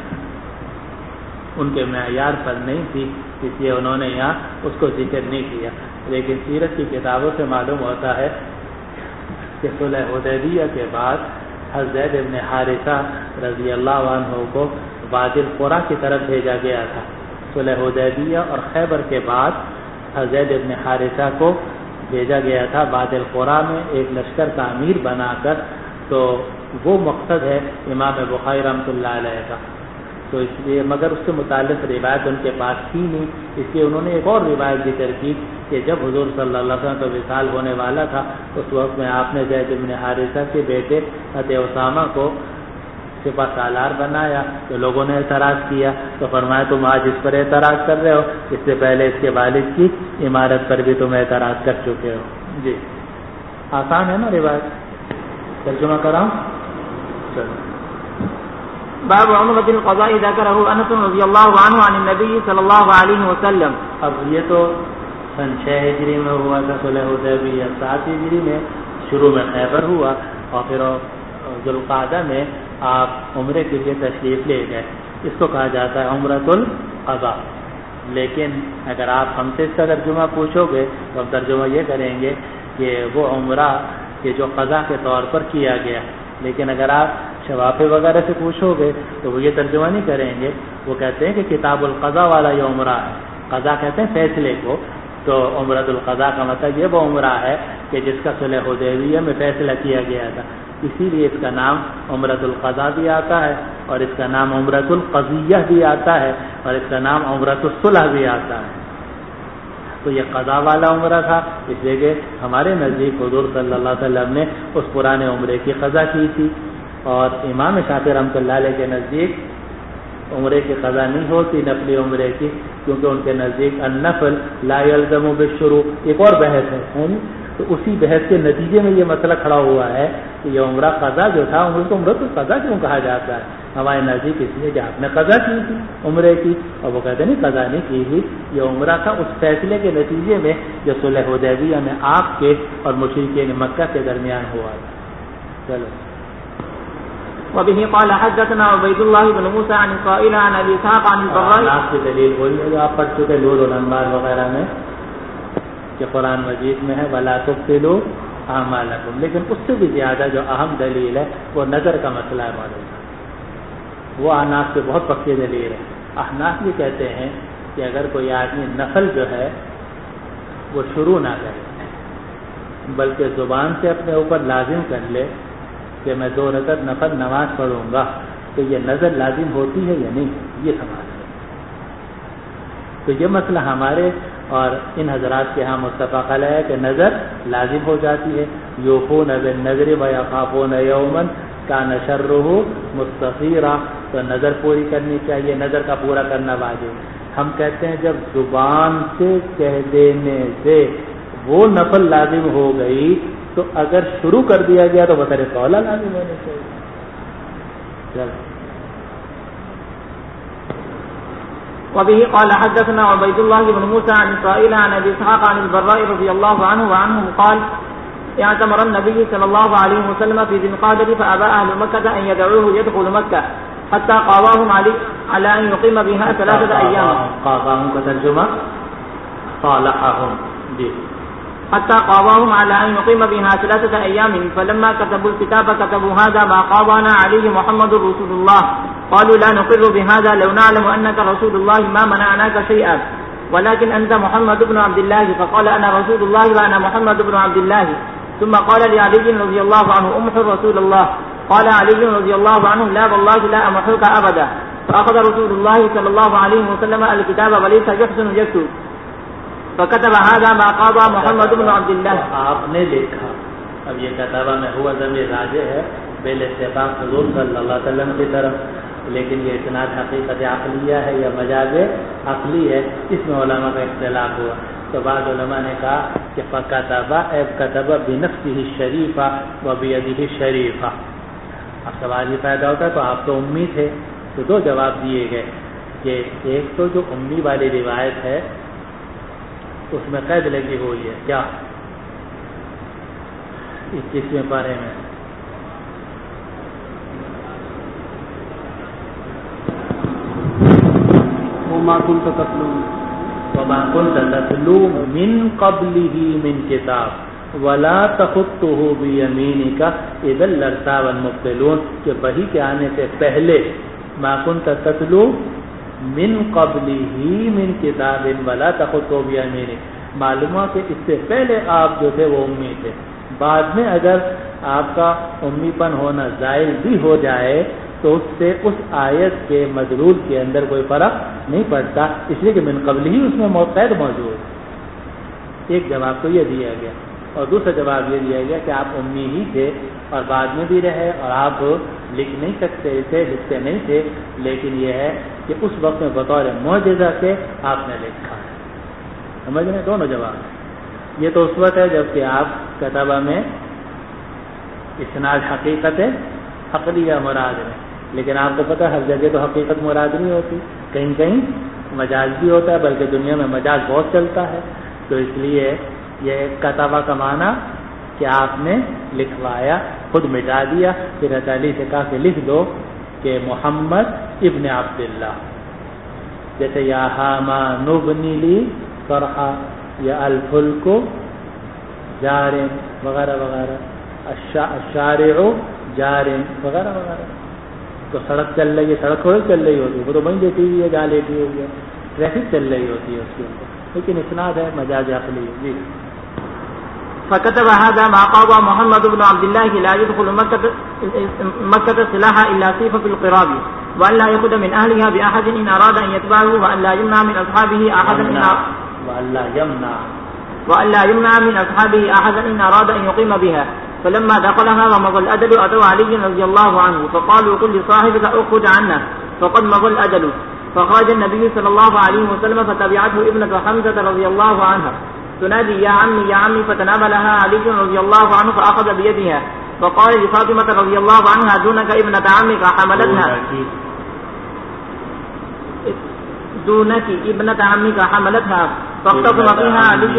ان کے معیار پر نہیں تھی، اس لیے انہوں نے یہاں اس کو ذکر نہیں کیا، لیکن سیرت کی کتابوں سے معلوم ہوتا ہے کہ صلح حدیبیہ کے بعد حضرت زید بن حارثہ رضی اللہ عنہ کو وادی القریٰ کی طرف بھیجا گیا تھا۔ صلح حدیبیہ اور خیبر کے بعد حضرت زید بن حارثہ کو بھیجا گیا تھا وادی القریٰ میں ایک لشکر کا امیر بنا کر، تو وہ مقصد ہے امام بخاری رحمۃ اللہ علیہ کا، تو اس لیے مگر اس سے متعلق روایت ان کے پاس تھی نہیں، اس لیے انہوں نے ایک اور روایت ذکر کی کہ جب حضور صلی اللہ علیہ وسلم کا وصال ہونے والا تھا اس وقت میں آپ نے زید بن حارثہ کے بیٹے حضرت اسامہ کو سپہ سالار بنایا، تو لوگوں نے اعتراض کیا تو فرمایا تم آج اس پر اعتراض کر رہے ہو، اس سے پہلے اس کے والد کی عمارت پر بھی تم اعتراض کر چکے ہو۔ جی آسان ہے نا روایت، ترجمہ کراؤں؟ چلو۔ باب عمرة القضاء ذكره انس رضی اللہ عنہ عن النبي صلی اللہ علیہ وسلم۔ اب یہ تو سن 6 ہجری میں ہوا تھا صلح حدیبیہ، 7 ہجری میں شروع میں خیبر ہوا اور پھر ذوالقعدہ میں آپ عمرے کے لیے تشریف لے گئے، اس کو کہا جاتا ہے عمرۃ القضاء۔ لیکن اگر آپ ہم سے اس کا ترجمہ پوچھو گے تو ہم ترجمہ یہ کریں گے کہ وہ عمرہ کہ جو قضا کے طور پر کیا گیا، لیکن اگر آپ شوافی وغیرہ سے پوچھو گے تو وہ یہ ترجمہ نہیں کریں گے، وہ کہتے ہیں کہ کتاب القضاء والا یہ عمرہ ہے، قضا کہتے ہیں فیصلے کو، تو عمرۃ القضاء کا مطلب یہ وہ عمرہ ہے کہ جس کا صلح حدیبیہ میں فیصلہ کیا گیا تھا، اسی لیے اس کا نام عمرۃ القضاء بھی آتا ہے اور اس کا نام عمرۃ القضیہ بھی آتا ہے اور اس کا نام عمرۃ الصلح بھی آتا ہے۔ تو یہ قضا والا عمرہ تھا، اس لیے کہ ہمارے نزدیک حضور صلی اللہ علیہ وسلم نے اس پرانے عمرے کی قضا کی تھی، اور امام شافعی رحمۃ اللہ علیہ کے نزدیک عمرے کی قضا نہیں ہوتی نفلی عمرے کی، کیونکہ ان کے نزدیک النفل لا يلزم بالشروع، ایک اور بحث ہے تو اسی بحث کے نتیجے میں یہ مسئلہ کھڑا ہوا ہے کہ یہ عمرہ قضا جو تھا اس کو عمرۃ القضا کیوں کہا جاتا ہے ہمارے نزدیک، اس لیے کہ آپ نے قضا کی تھی عمرے کی، اور وہ کہتے نہیں قضا نہیں کی تھی، یہ عمرہ تھا اس فیصلے کے نتیجے میں جو صلح حدیبیہ میں آپ کے اور مشرکین مکہ کے درمیان ہوا تھا۔ چلو۔ وبه قال حدثنا عبید اللہ بن موسى عن اسرائیل عن ابی اسحاق عن البراء۔ آپ کی دلیل بولیے جو آپ پڑھ چکے نور الانوار وغیرہ میں کہ قرآن مجید میں ہے ولا تبطلوا اعمالکم، لیکن اس سے بھی زیادہ جو اہم دلیل ہے وہ نظر کا مسئلہ ہے معلوم ہے، وہ احناف سے بہت پکی دلیل ہے۔ احناف یہ کہتے ہیں کہ اگر کوئی آدمی نفل جو ہے وہ شروع نہ کرے بلکہ زبان سے اپنے اوپر لازم کر لے کہ میں 2 رکعت نفل نماز پڑھوں گا، تو یہ نظر لازم ہوتی ہے یا نہیں، یہ سوال ہے۔ تو یہ مسئلہ ہمارے اور ان حضرات کے ہاں متفق علیہ ہے کہ نظر لازم ہو جاتی ہے، یوفون بالنذر ویخافون یوما کان شرہ مستطیرا، تو نظر پوری کرنی چاہیے، نظر کا پورا کرنا واجب۔ ہم کہتے ہیں جب زبان سے کہہ دینے سے وہ نفل لازم ہو گئی تو اگر شروع کر دیا گیا تو بطور قول لازم ہونے چاہیے۔ چل وبه قال حدثنا عبيد الله بن موسى عن إسرائيل عن أبي إسحاق عن البراء رضي الله عنه وعنهم قال اعتمر النبي صلى الله عليه وسلم في ذي القعدة فأبى أهل مكة أن يدعوه يدخل مكة حتى قاضاهم على أن يقيم بها 3 أيام. قاضاهم كترجمة صالحهم دي. حتى قاضاهم على أن يقيم بها 3 أيام، فلما كتبوا الكتاب كتبوا هذا ما قاضانا عليه محمد رسول الله. قالوا لا نقر بهذا لو نعلم أنك رسول الله ما منعناك شيئا، ولكن أنت محمد بن عبد الله. فقال أنا رسول الله وأنا محمد بن عبد الله. ثم قال لعلي رضي الله عنه أمحر رسول الله. قال علي رضي الله عنه لا والله لا أمحرك أبدا. فأخذ رسول الله صلى الله عليه وسلم الكتاب وليس يحسن يكتب فكتب هذا ما قضى محمد بن عبد الله. آپ نے لکھا، اب یہ کتابہ میں ہوا ضمیر راجع ہے بالاتفاق حضور صلی اللہ علیہ وسلم کی طرف، لیکن یہ اسناد حقیقت عقلیہ ہے یا مجاز عقلی ہے، اس میں علماء کا اختلاف ہوا۔ تو بعض علماء نے کہا کہ کتب بنفسہ الشریفہ و بیدہ الشریفہ۔ اب سوال یہ پیدا ہوتا ہے تو آپ تو امی تھے، تو 2 جواب دیے گئے کہ ایک تو جو امی والی روایت ہے اس میں قید لگی ہوئی ہے، کیا 21ویں پارے میں وما كنت تتلو من قبله من کتاب ولا تخطه بيمينك اذا لارتاب المبطلون، کہ وحی کے آنے سے پہلے ما كنت تتلو من قبله من کتاب ولا تخطه بيمينك، معلوم ہے کہ اس سے پہلے آپ جو تھے وہ امی تھے، بعد میں اگر آپ کا امی پن ہونا زائل بھی ہو جائے تو اس سے اس آیت کے مدلول کے اندر کوئی فرق نہیں پڑتا، اس لیے کہ من قبل ہی اس میں قید موجود۔ ایک جواب تو یہ دیا گیا، اور دوسرا جواب یہ دیا گیا کہ آپ امی ہی تھے اور بعد میں بھی رہے اور آپ لکھ نہیں سکتے تھے، لکھتے نہیں تھے، لیکن یہ ہے کہ اس وقت میں بطور معجزہ کے آپ نے لکھا ہے۔ سمجھ رہے ہیں؟ دونوں جواب ہیں۔ یہ تو اس وقت ہے جب کہ آپ کتابہ میں اسناد حقیقت عقلیہ مراد ہے، لیکن آپ کو پتہ ہر جگہ تو حقیقت مراد نہیں ہوتی، کہیں کہیں مجاز بھی ہوتا ہے، بلکہ دنیا میں مجاز بہت چلتا ہے۔ تو اس لیے یہ کتابہ کا معنی کہ آپ نے لکھوایا، خود مٹا دیا، پھر علی سے کہا کہ لکھ دو کہ محمد ابن عبداللہ، جیسے یا حامان ابنی لی فرحا یا الفلک جارن وغیرہ وغیرہ، الشارع جارن وغیرہ وغیرہ۔ تو سڑک چل رہی ہے، سڑک تھوڑی چل رہی ہوتی ہے، وہ تو وہیں لیٹی ہوئی ہے جہاں لیٹی ہوئی ہے، ٹریفک چل رہی ہوتی ہے اس کے اوپر، لیکن اسناد ہے مجاز عقلی ہے۔ جی فكتب هذا ما قضى محمد بن عبد الله لا يدخل مكة سلاحا إلا سيف في القراب، وأن لا يأخذ من أهلها بأحد إن أراد أن يتبعه، وأن لا يمنع من أصحابه أحدا من أصحابه أحدا إن أراد أن يقيم بها. فلما دخلها ومضى الأجل أتوا علي رضي الله عنه فقالوا قل لصاحبك أخرج عنا فقد مضى الأجل. فخرج النبي صلى الله عليه وسلم فتبعته ابنة حمزة رضي الله عنها تنادي يا عمي يا عمي، فتنابلها علي رضي الله عنه فأخذ بيدها فقال لفاطمة رضي الله عنها دونك ابنة عمك حملتها فاقتصم فيها علي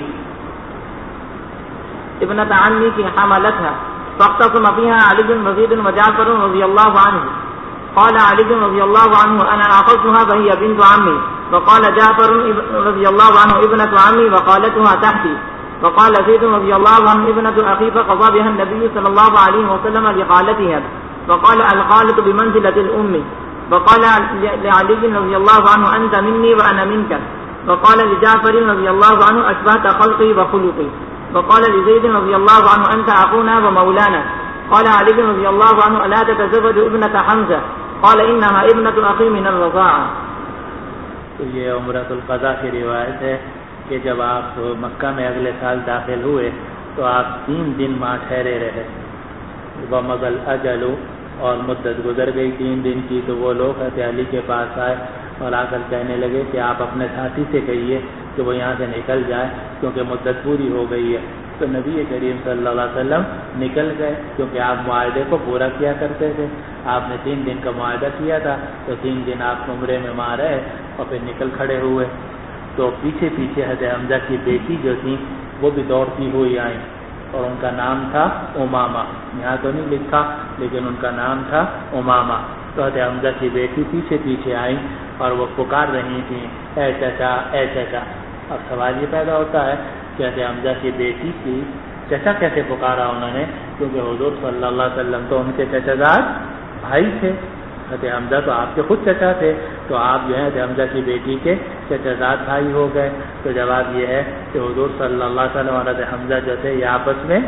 ابنة عمك حملتها فاقتصم فيها علي مزيد وجعفر رضي الله عنه. قال علي رضي الله عنه أنا أخذتها فهي بنت عمي. فقال جعفر رضي الله عنه ابنة عمي وقالتها تحتي. فقال زيد رضي الله عنه ابنة أخي فقضى بها النبي صلى الله عليه وسلم لقالتها. فقال الخالة بمنزلة الأم. فقال لعلي رضي الله عنه أنت مني وأنا منك. فقال لجعفر رضي الله عنه أشبهت خلقي وخلقي. فقال لزيد رضي الله عنه أنت أخونا ومولانا. قال علي رضي الله عنه ألا تتزوج ابنة حمزة؟ قال إنها ابنة أخي من الرضاعة. تو یہ عمرۃ القضاء کی روایت ہے کہ جب آپ مکہ میں اگلے سال داخل ہوئے تو آپ 3 دن وہاں ٹھہرے رہے، ومضل اجل، اور مدت گزر گئی 3 دن کی، تو وہ لوگ حضرت علی کے پاس آئے اور آ کر کہنے لگے کہ آپ اپنے ساتھی سے کہیے کہ وہ یہاں سے نکل جائے کیونکہ مدت پوری ہو گئی ہے۔ تو نبی کریم صلی اللہ علیہ وسلم نکل گئے، کیونکہ آپ معاہدے کو پورا کیا کرتے تھے۔ آپ نے 3 دن کا معاہدہ کیا تھا، تو 3 دن آپ عمرے میں وہاں رہے اور پھر نکل کھڑے ہوئے۔ تو پیچھے پیچھے حضرت حمزہ کی بیٹی جو تھیں وہ بھی دوڑتی ہوئی آئیں، اور ان کا نام تھا امامہ، یہاں تو نہیں لکھا لیکن ان کا نام تھا امامہ۔ تو حضرت حمزہ کی بیٹی پیچھے پیچھے آئیں اور وہ پکار رہی تھیں، اے چچا اے چچا۔ اب سوال یہ پیدا ہوتا ہے کہ حضرت حمزہ کی بیٹی کی چچا کیسے پکارا انہوں نے، کیونکہ حضور صلی اللہ علیہ وسلم تو ان کے چچا زاد بھائی تھے، حضرت حمزہ تو آپ کے خود چچا تھے، تو آپ جو ہے حضرت حمزہ کی بیٹی کے چچا زاد بھائی ہو گئے۔ تو جواب یہ ہے کہ حضور صلی اللہ علیہ وسلم اور حضرت حمزہ جو تھے یہ آپس میں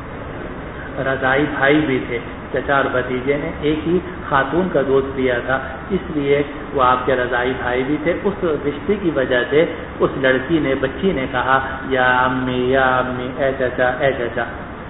رضائی بھائی بھی تھے، چچا اور بھتیجے نے ایک ہی خاتون کا دودھ پیا تھا، اس لیے وہ آپ کے رضائی بھائی بھی تھے۔ اس رشتے کی وجہ سے اس لڑکی نے، بچی نے کہا یا امی اے چچا اے چچا۔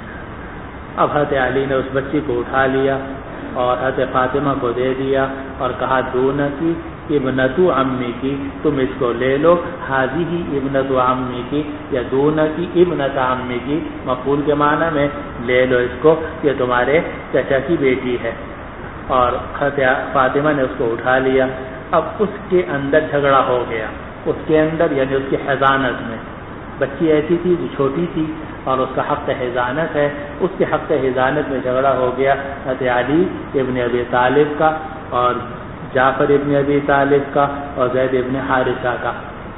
اب حضرت علی نے اس بچی کو اٹھا لیا اور حضرت فاطمہ کو دے دیا اور کہا دونکی ابنتو عمی کی، تم اس کو لے لو، حاضی ہی ابنتو عمی کی، یا دونکی ابنت عمی کی، مفعول کے معنی میں لے لو اس کو، یہ تمہارے چچا کی بیٹی ہے۔ اور فاطمہ نے اس کو اٹھا لیا۔ اب اس کے اندر جھگڑا ہو گیا، اس کے اندر یعنی اس کی حضانت میں، بچی ایسی تھی جو چھوٹی تھی اور اس کا حق حضانت ہے، اس کے حق حضانت میں جھگڑا ہو گیا حضرت علی ابن ابی طالب کا اور جعفر ابن ابی طالب کا اور زید ابن حارثہ کا۔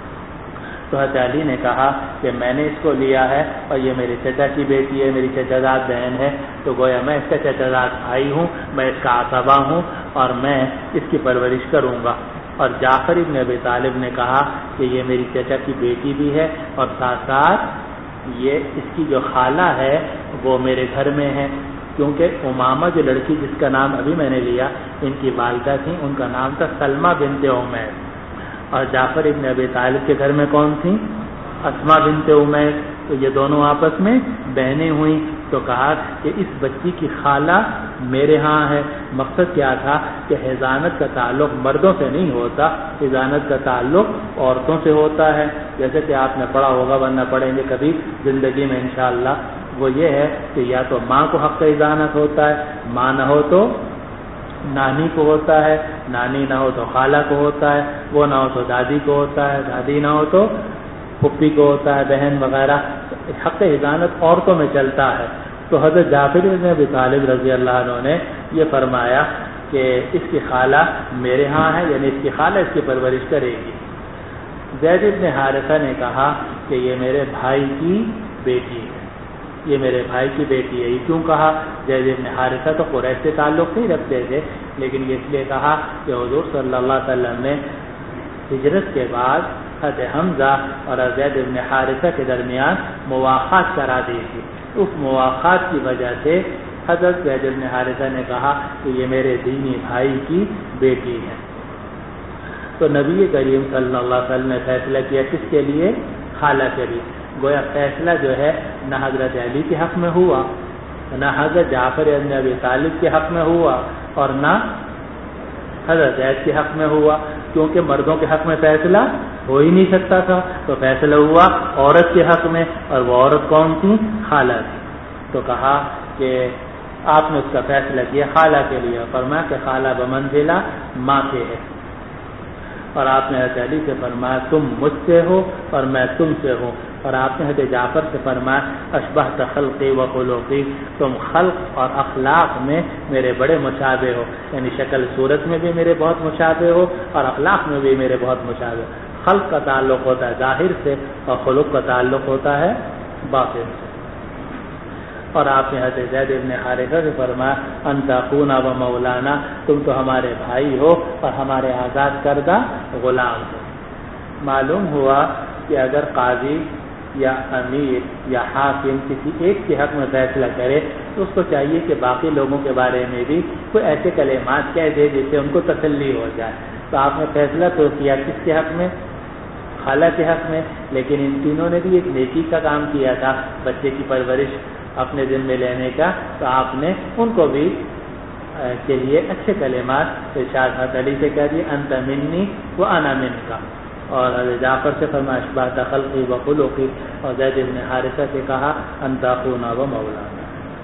تو حضرت علی نے کہا کہ میں نے اس کو لیا ہے اور یہ میرے چچا کی بیٹی ہے، میری چچازاد بہن ہے، تو گویا میں اس کا چچازاد بھائی ہوں، میں اس کا عصبہ ہوں اور میں اس کی پرورش کروں گا۔ اور جعفر ابن ابی طالب نے کہا کہ یہ میری چچا کی بیٹی بھی ہے اور ساتھ ساتھ یہ اس کی جو خالہ ہے وہ میرے گھر میں ہے، کیونکہ امامہ جو لڑکی جس کا نام ابھی میں نے لیا ان کی والدہ تھیں، ان کا نام تھا سلمہ بنت عمیر، اور جعفر ابن ابی طالب کے گھر میں کون تھیں؟ اسما بنت عمیر، تو یہ دونوں آپس میں بہنیں ہوئیں۔ تو کہا کہ اس بچی کی خالہ میرے ہاں ہے۔ مقصد کیا تھا کہ حضانت کا تعلق مردوں سے نہیں ہوتا، حضانت کا تعلق عورتوں سے ہوتا ہے، جیسے کہ آپ نے پڑھا ہوگا ورنہ پڑھیں گے کبھی زندگی میں انشاءاللہ۔ وہ یہ ہے کہ یا تو ماں کو حق حضانت ہوتا ہے، ماں نہ ہو تو نانی کو ہوتا ہے، نانی نہ ہو تو خالہ کو ہوتا ہے، وہ نہ ہو تو دادی کو ہوتا ہے، دادی نہ ہو تو پھپھی کو ہوتا ہے، بہن وغیرہ۔ حق حضانت عورتوں میں چلتا ہے۔ تو حضرت جعفر بن ابی طالب رضی اللہ عنہ نے یہ فرمایا کہ اس کی خالہ میرے ہاں ہے، یعنی اس کی خالہ اس کی پرورش کرے گی۔ زید بن حارثہ نے کہا کہ یہ میرے بھائی کی بیٹی ہے، یہ میرے بھائی کی بیٹی ہے۔ یہ کیوں کہا؟ زید بن حارثہ تو قریش سے تعلق نہیں رکھتے تھے، لیکن یہ اس لیے کہا کہ حضور صلی اللہ علیہ وسلم نے ہجرت کے بعد حضرت حمزہ اور زید بن حارثہ کے درمیان مواخات کرا دی تھی۔ اس مواخات کی وجہ سے حضرت زید بن حارثہ نے کہا کہ یہ میرے دینی بھائی کی بیٹی ہے۔ تو نبی کریم صلی اللہ علیہ وسلم نے فیصلہ کیا کس کے لیے؟ خالہ کے لیے۔ گویا فیصلہ جو ہے نہ حضرت علی کے حق میں ہوا، نہ حضرت جعفر بن ابی طالب کے حق میں ہوا اور نہ حضرت زید کے حق میں ہوا، کیونکہ مردوں کے حق میں فیصلہ ہو ہی نہیں سکتا تھا، تو فیصلہ ہوا عورت کے حق میں، اور وہ عورت کون تھی؟ خالہ تھی۔ تو کہا کہ آپ نے اس کا فیصلہ کیا خالہ کے لیے، فرمایا کہ خالہ بمنزلہ ماں کے ہے، اور آپ نے حضرت علی سے فرمایا تم مجھ سے ہو اور میں تم سے ہوں، اور آپ نے حضرت جعفر سے فرمایا اشبہت خلقی و خلقی، تم خلق اور اخلاق میں میرے بڑے مشابہ ہو، یعنی شکل صورت میں بھی میرے بہت مشابہ ہو اور اخلاق میں بھی میرے بہت مشابہ ہو۔ خلق کا تعلق ہوتا ہے ظاہر سے اور خلق کا تعلق ہوتا ہے باطن سے۔ اور آپ نے حضرت زید بن حارثہ سے فرمایا انت اخونا و مولانا، تم تو ہمارے بھائی ہو اور ہمارے آزاد کردہ غلام ہو۔ معلوم ہوا کہ اگر قاضی یا امیر یا حاکم کسی ایک کے حق میں فیصلہ کرے تو اس کو چاہیے کہ باقی لوگوں کے بارے میں بھی کوئی ایسے کلمات کہہ دے جس سے ان کو تسلی ہو جائے۔ تو آپ نے فیصلہ تو کیا کس کے حق میں؟ خالہ کے حق میں، لیکن ان تینوں نے بھی ایک نیکی کا کام کیا تھا، بچے کی پرورش اپنے ذمے لینے کا، تو آپ نے ان کو بھی کے لیے اچھے کلمات ارشاد حضرت علی سے کہہ دیے انت منی و انا منکا، اور حضرت جعفر سے فرمایا اشبہت خلقی و خلقی، اور زید بن حارثہ سے کہا انت اخونا و مولانا۔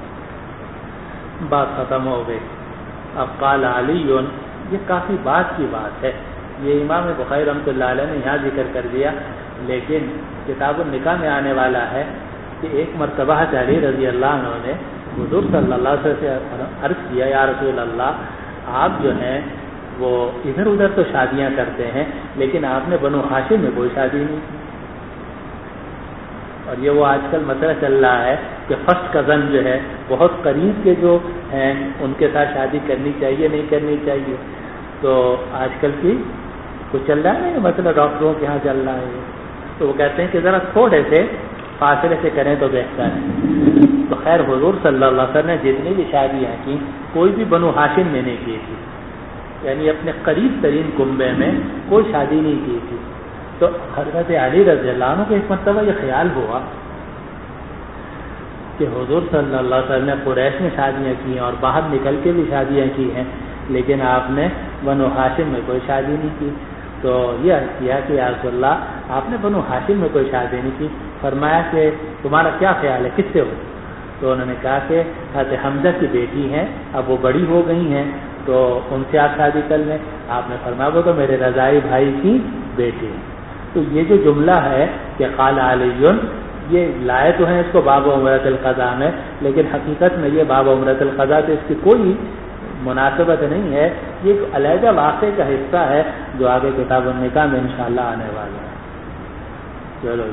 بات ختم ہو گئی۔ اب قال علی، یہ کافی بات کی بات ہے، یہ امام بخاری رحمۃ اللہ علیہ نے یہاں ذکر کر دیا، لیکن کتاب النکاح میں آنے والا ہے کہ ایک مرتبہ علی رضی اللہ عنہ نے حضور صلی اللہ علیہ وسلم سے عرض کیا یا رسول اللہ، آپ جو ہیں وہ ادھر ادھر تو شادیاں کرتے ہیں لیکن آپ نے بنو ہاشم میں کوئی شادی نہیں کی، اور یہ وہ آج کل مسئلہ چل رہا ہے کہ فرسٹ کزن جو ہے بہت قریب کے جو ہیں ان کے ساتھ شادی کرنی چاہیے نہیں کرنی چاہیے، تو آج کل کی کچھ چل رہا ہے مسئلہ ڈاکٹروں کے ہاں چل رہا ہے، تو وہ کہتے ہیں کہ ذرا تھوڑے سے فاصلے سے کریں تو بہتر ہے۔ تو خیر حضور صلی اللہ علیہ وسلم نے جتنی بھی شادیاں کی کوئی بھی بنو ہاشم میں نہیں کی تھی، یعنی اپنے قریب ترین کنبے میں کوئی شادی نہیں کی تھی۔ تو حضرت علی رضی اللہ عنہ کو ایک مرتبہ یہ خیال ہوا کہ حضور صلی اللہ علیہ وسلم نے قریش میں شادیاں کی ہیں اور باہر نکل کے بھی شادیاں کی ہیں، لیکن آپ نے بنو ہاشم میں کوئی شادی نہیں کی۔ تو یہ عرض کیا کہ یا رسول اللہ آپ نے بنو ہاشم میں کوئی شادی نہیں کی، فرمایا کہ تمہارا کیا خیال ہے کس سے ہو؟ تو انہوں نے کہا کہ حضرت حمزہ کی بیٹی ہیں، اب وہ بڑی ہو گئی ہیں تو ان سے آپ شادی کر لیں۔ آپ نے فرمایا وہ تو میرے رضائی بھائی کی بیٹی ہے۔ تو یہ جو جملہ ہے کہ قال علی، یہ لائے تو ہیں اس کو باب عمرۃ القضاء میں، لیکن حقیقت میں یہ باب عمرۃ القضاء سے اس کی کوئی مناسبت نہیں ہے، یہ ایک علیحدہ واقعے کا حصہ ہے جو آگے کتاب النکاح میں انشاءاللہ آنے والا ہے۔ چلو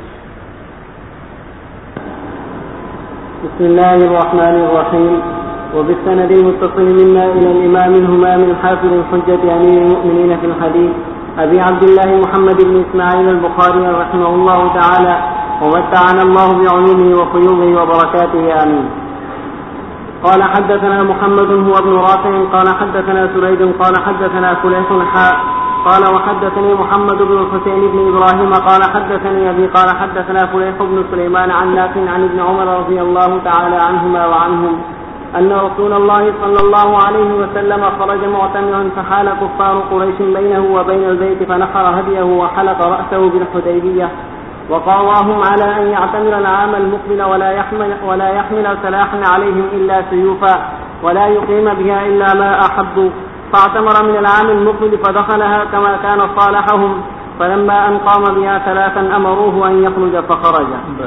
بسم الله الرحمن الرحيم. وبالسند المتصل منا إلى الإمام الهمام الحافظ الحجة أمير المؤمنين في الحديث أبي عبد الله محمد بن إسماعيل البخاري رحمه الله تعالى ومتعنا الله بعلومه وفيوضه وبركاته آمين. قال حدثنا محمد هو ابن رافع قال حدثنا سريج قال حدثنا فليح حاء قال وحدثني محمد بن الحسين بن إبراهيم قال حدثني أبي قال حدثنا فليح بن سليمان عن نافع عن ابن عمر رضي الله تعالى عنهما وعنهم أن رسول الله صلى الله عليه وسلم خرج معتمرا فحال كفار قريش بينه وبين البيت فنحر هديه وحلق رأسه بالحديبية وقاواهم على أن يعتمر العام المقبل ولا يحمل سلاحا عليهم إلا سيوفا ولا يقيم بها إلا ما أحبوا، فاعتمر من العام المقبل فدخلها كما كان صالحهم، فلما أن قام بها ثلاثا أمروه أن يخرج فخرج.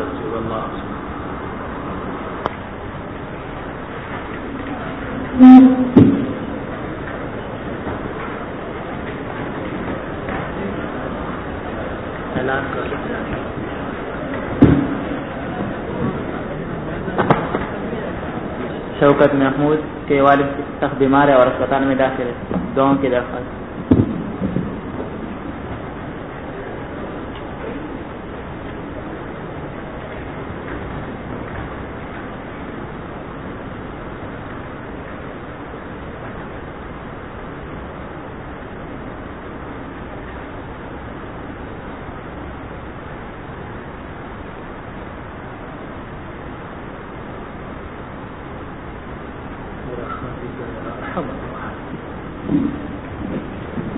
شوکت محمود کے والد سخت بیمار ہے اور اسپتال میں داخل ہے، دعاؤں کی درخواست۔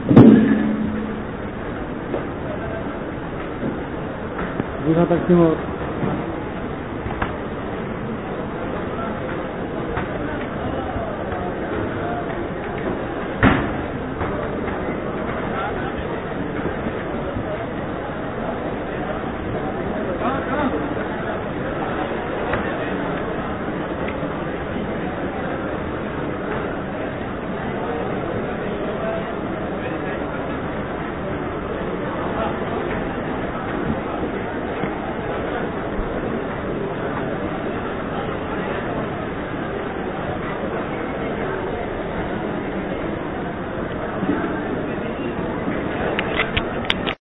تقسیم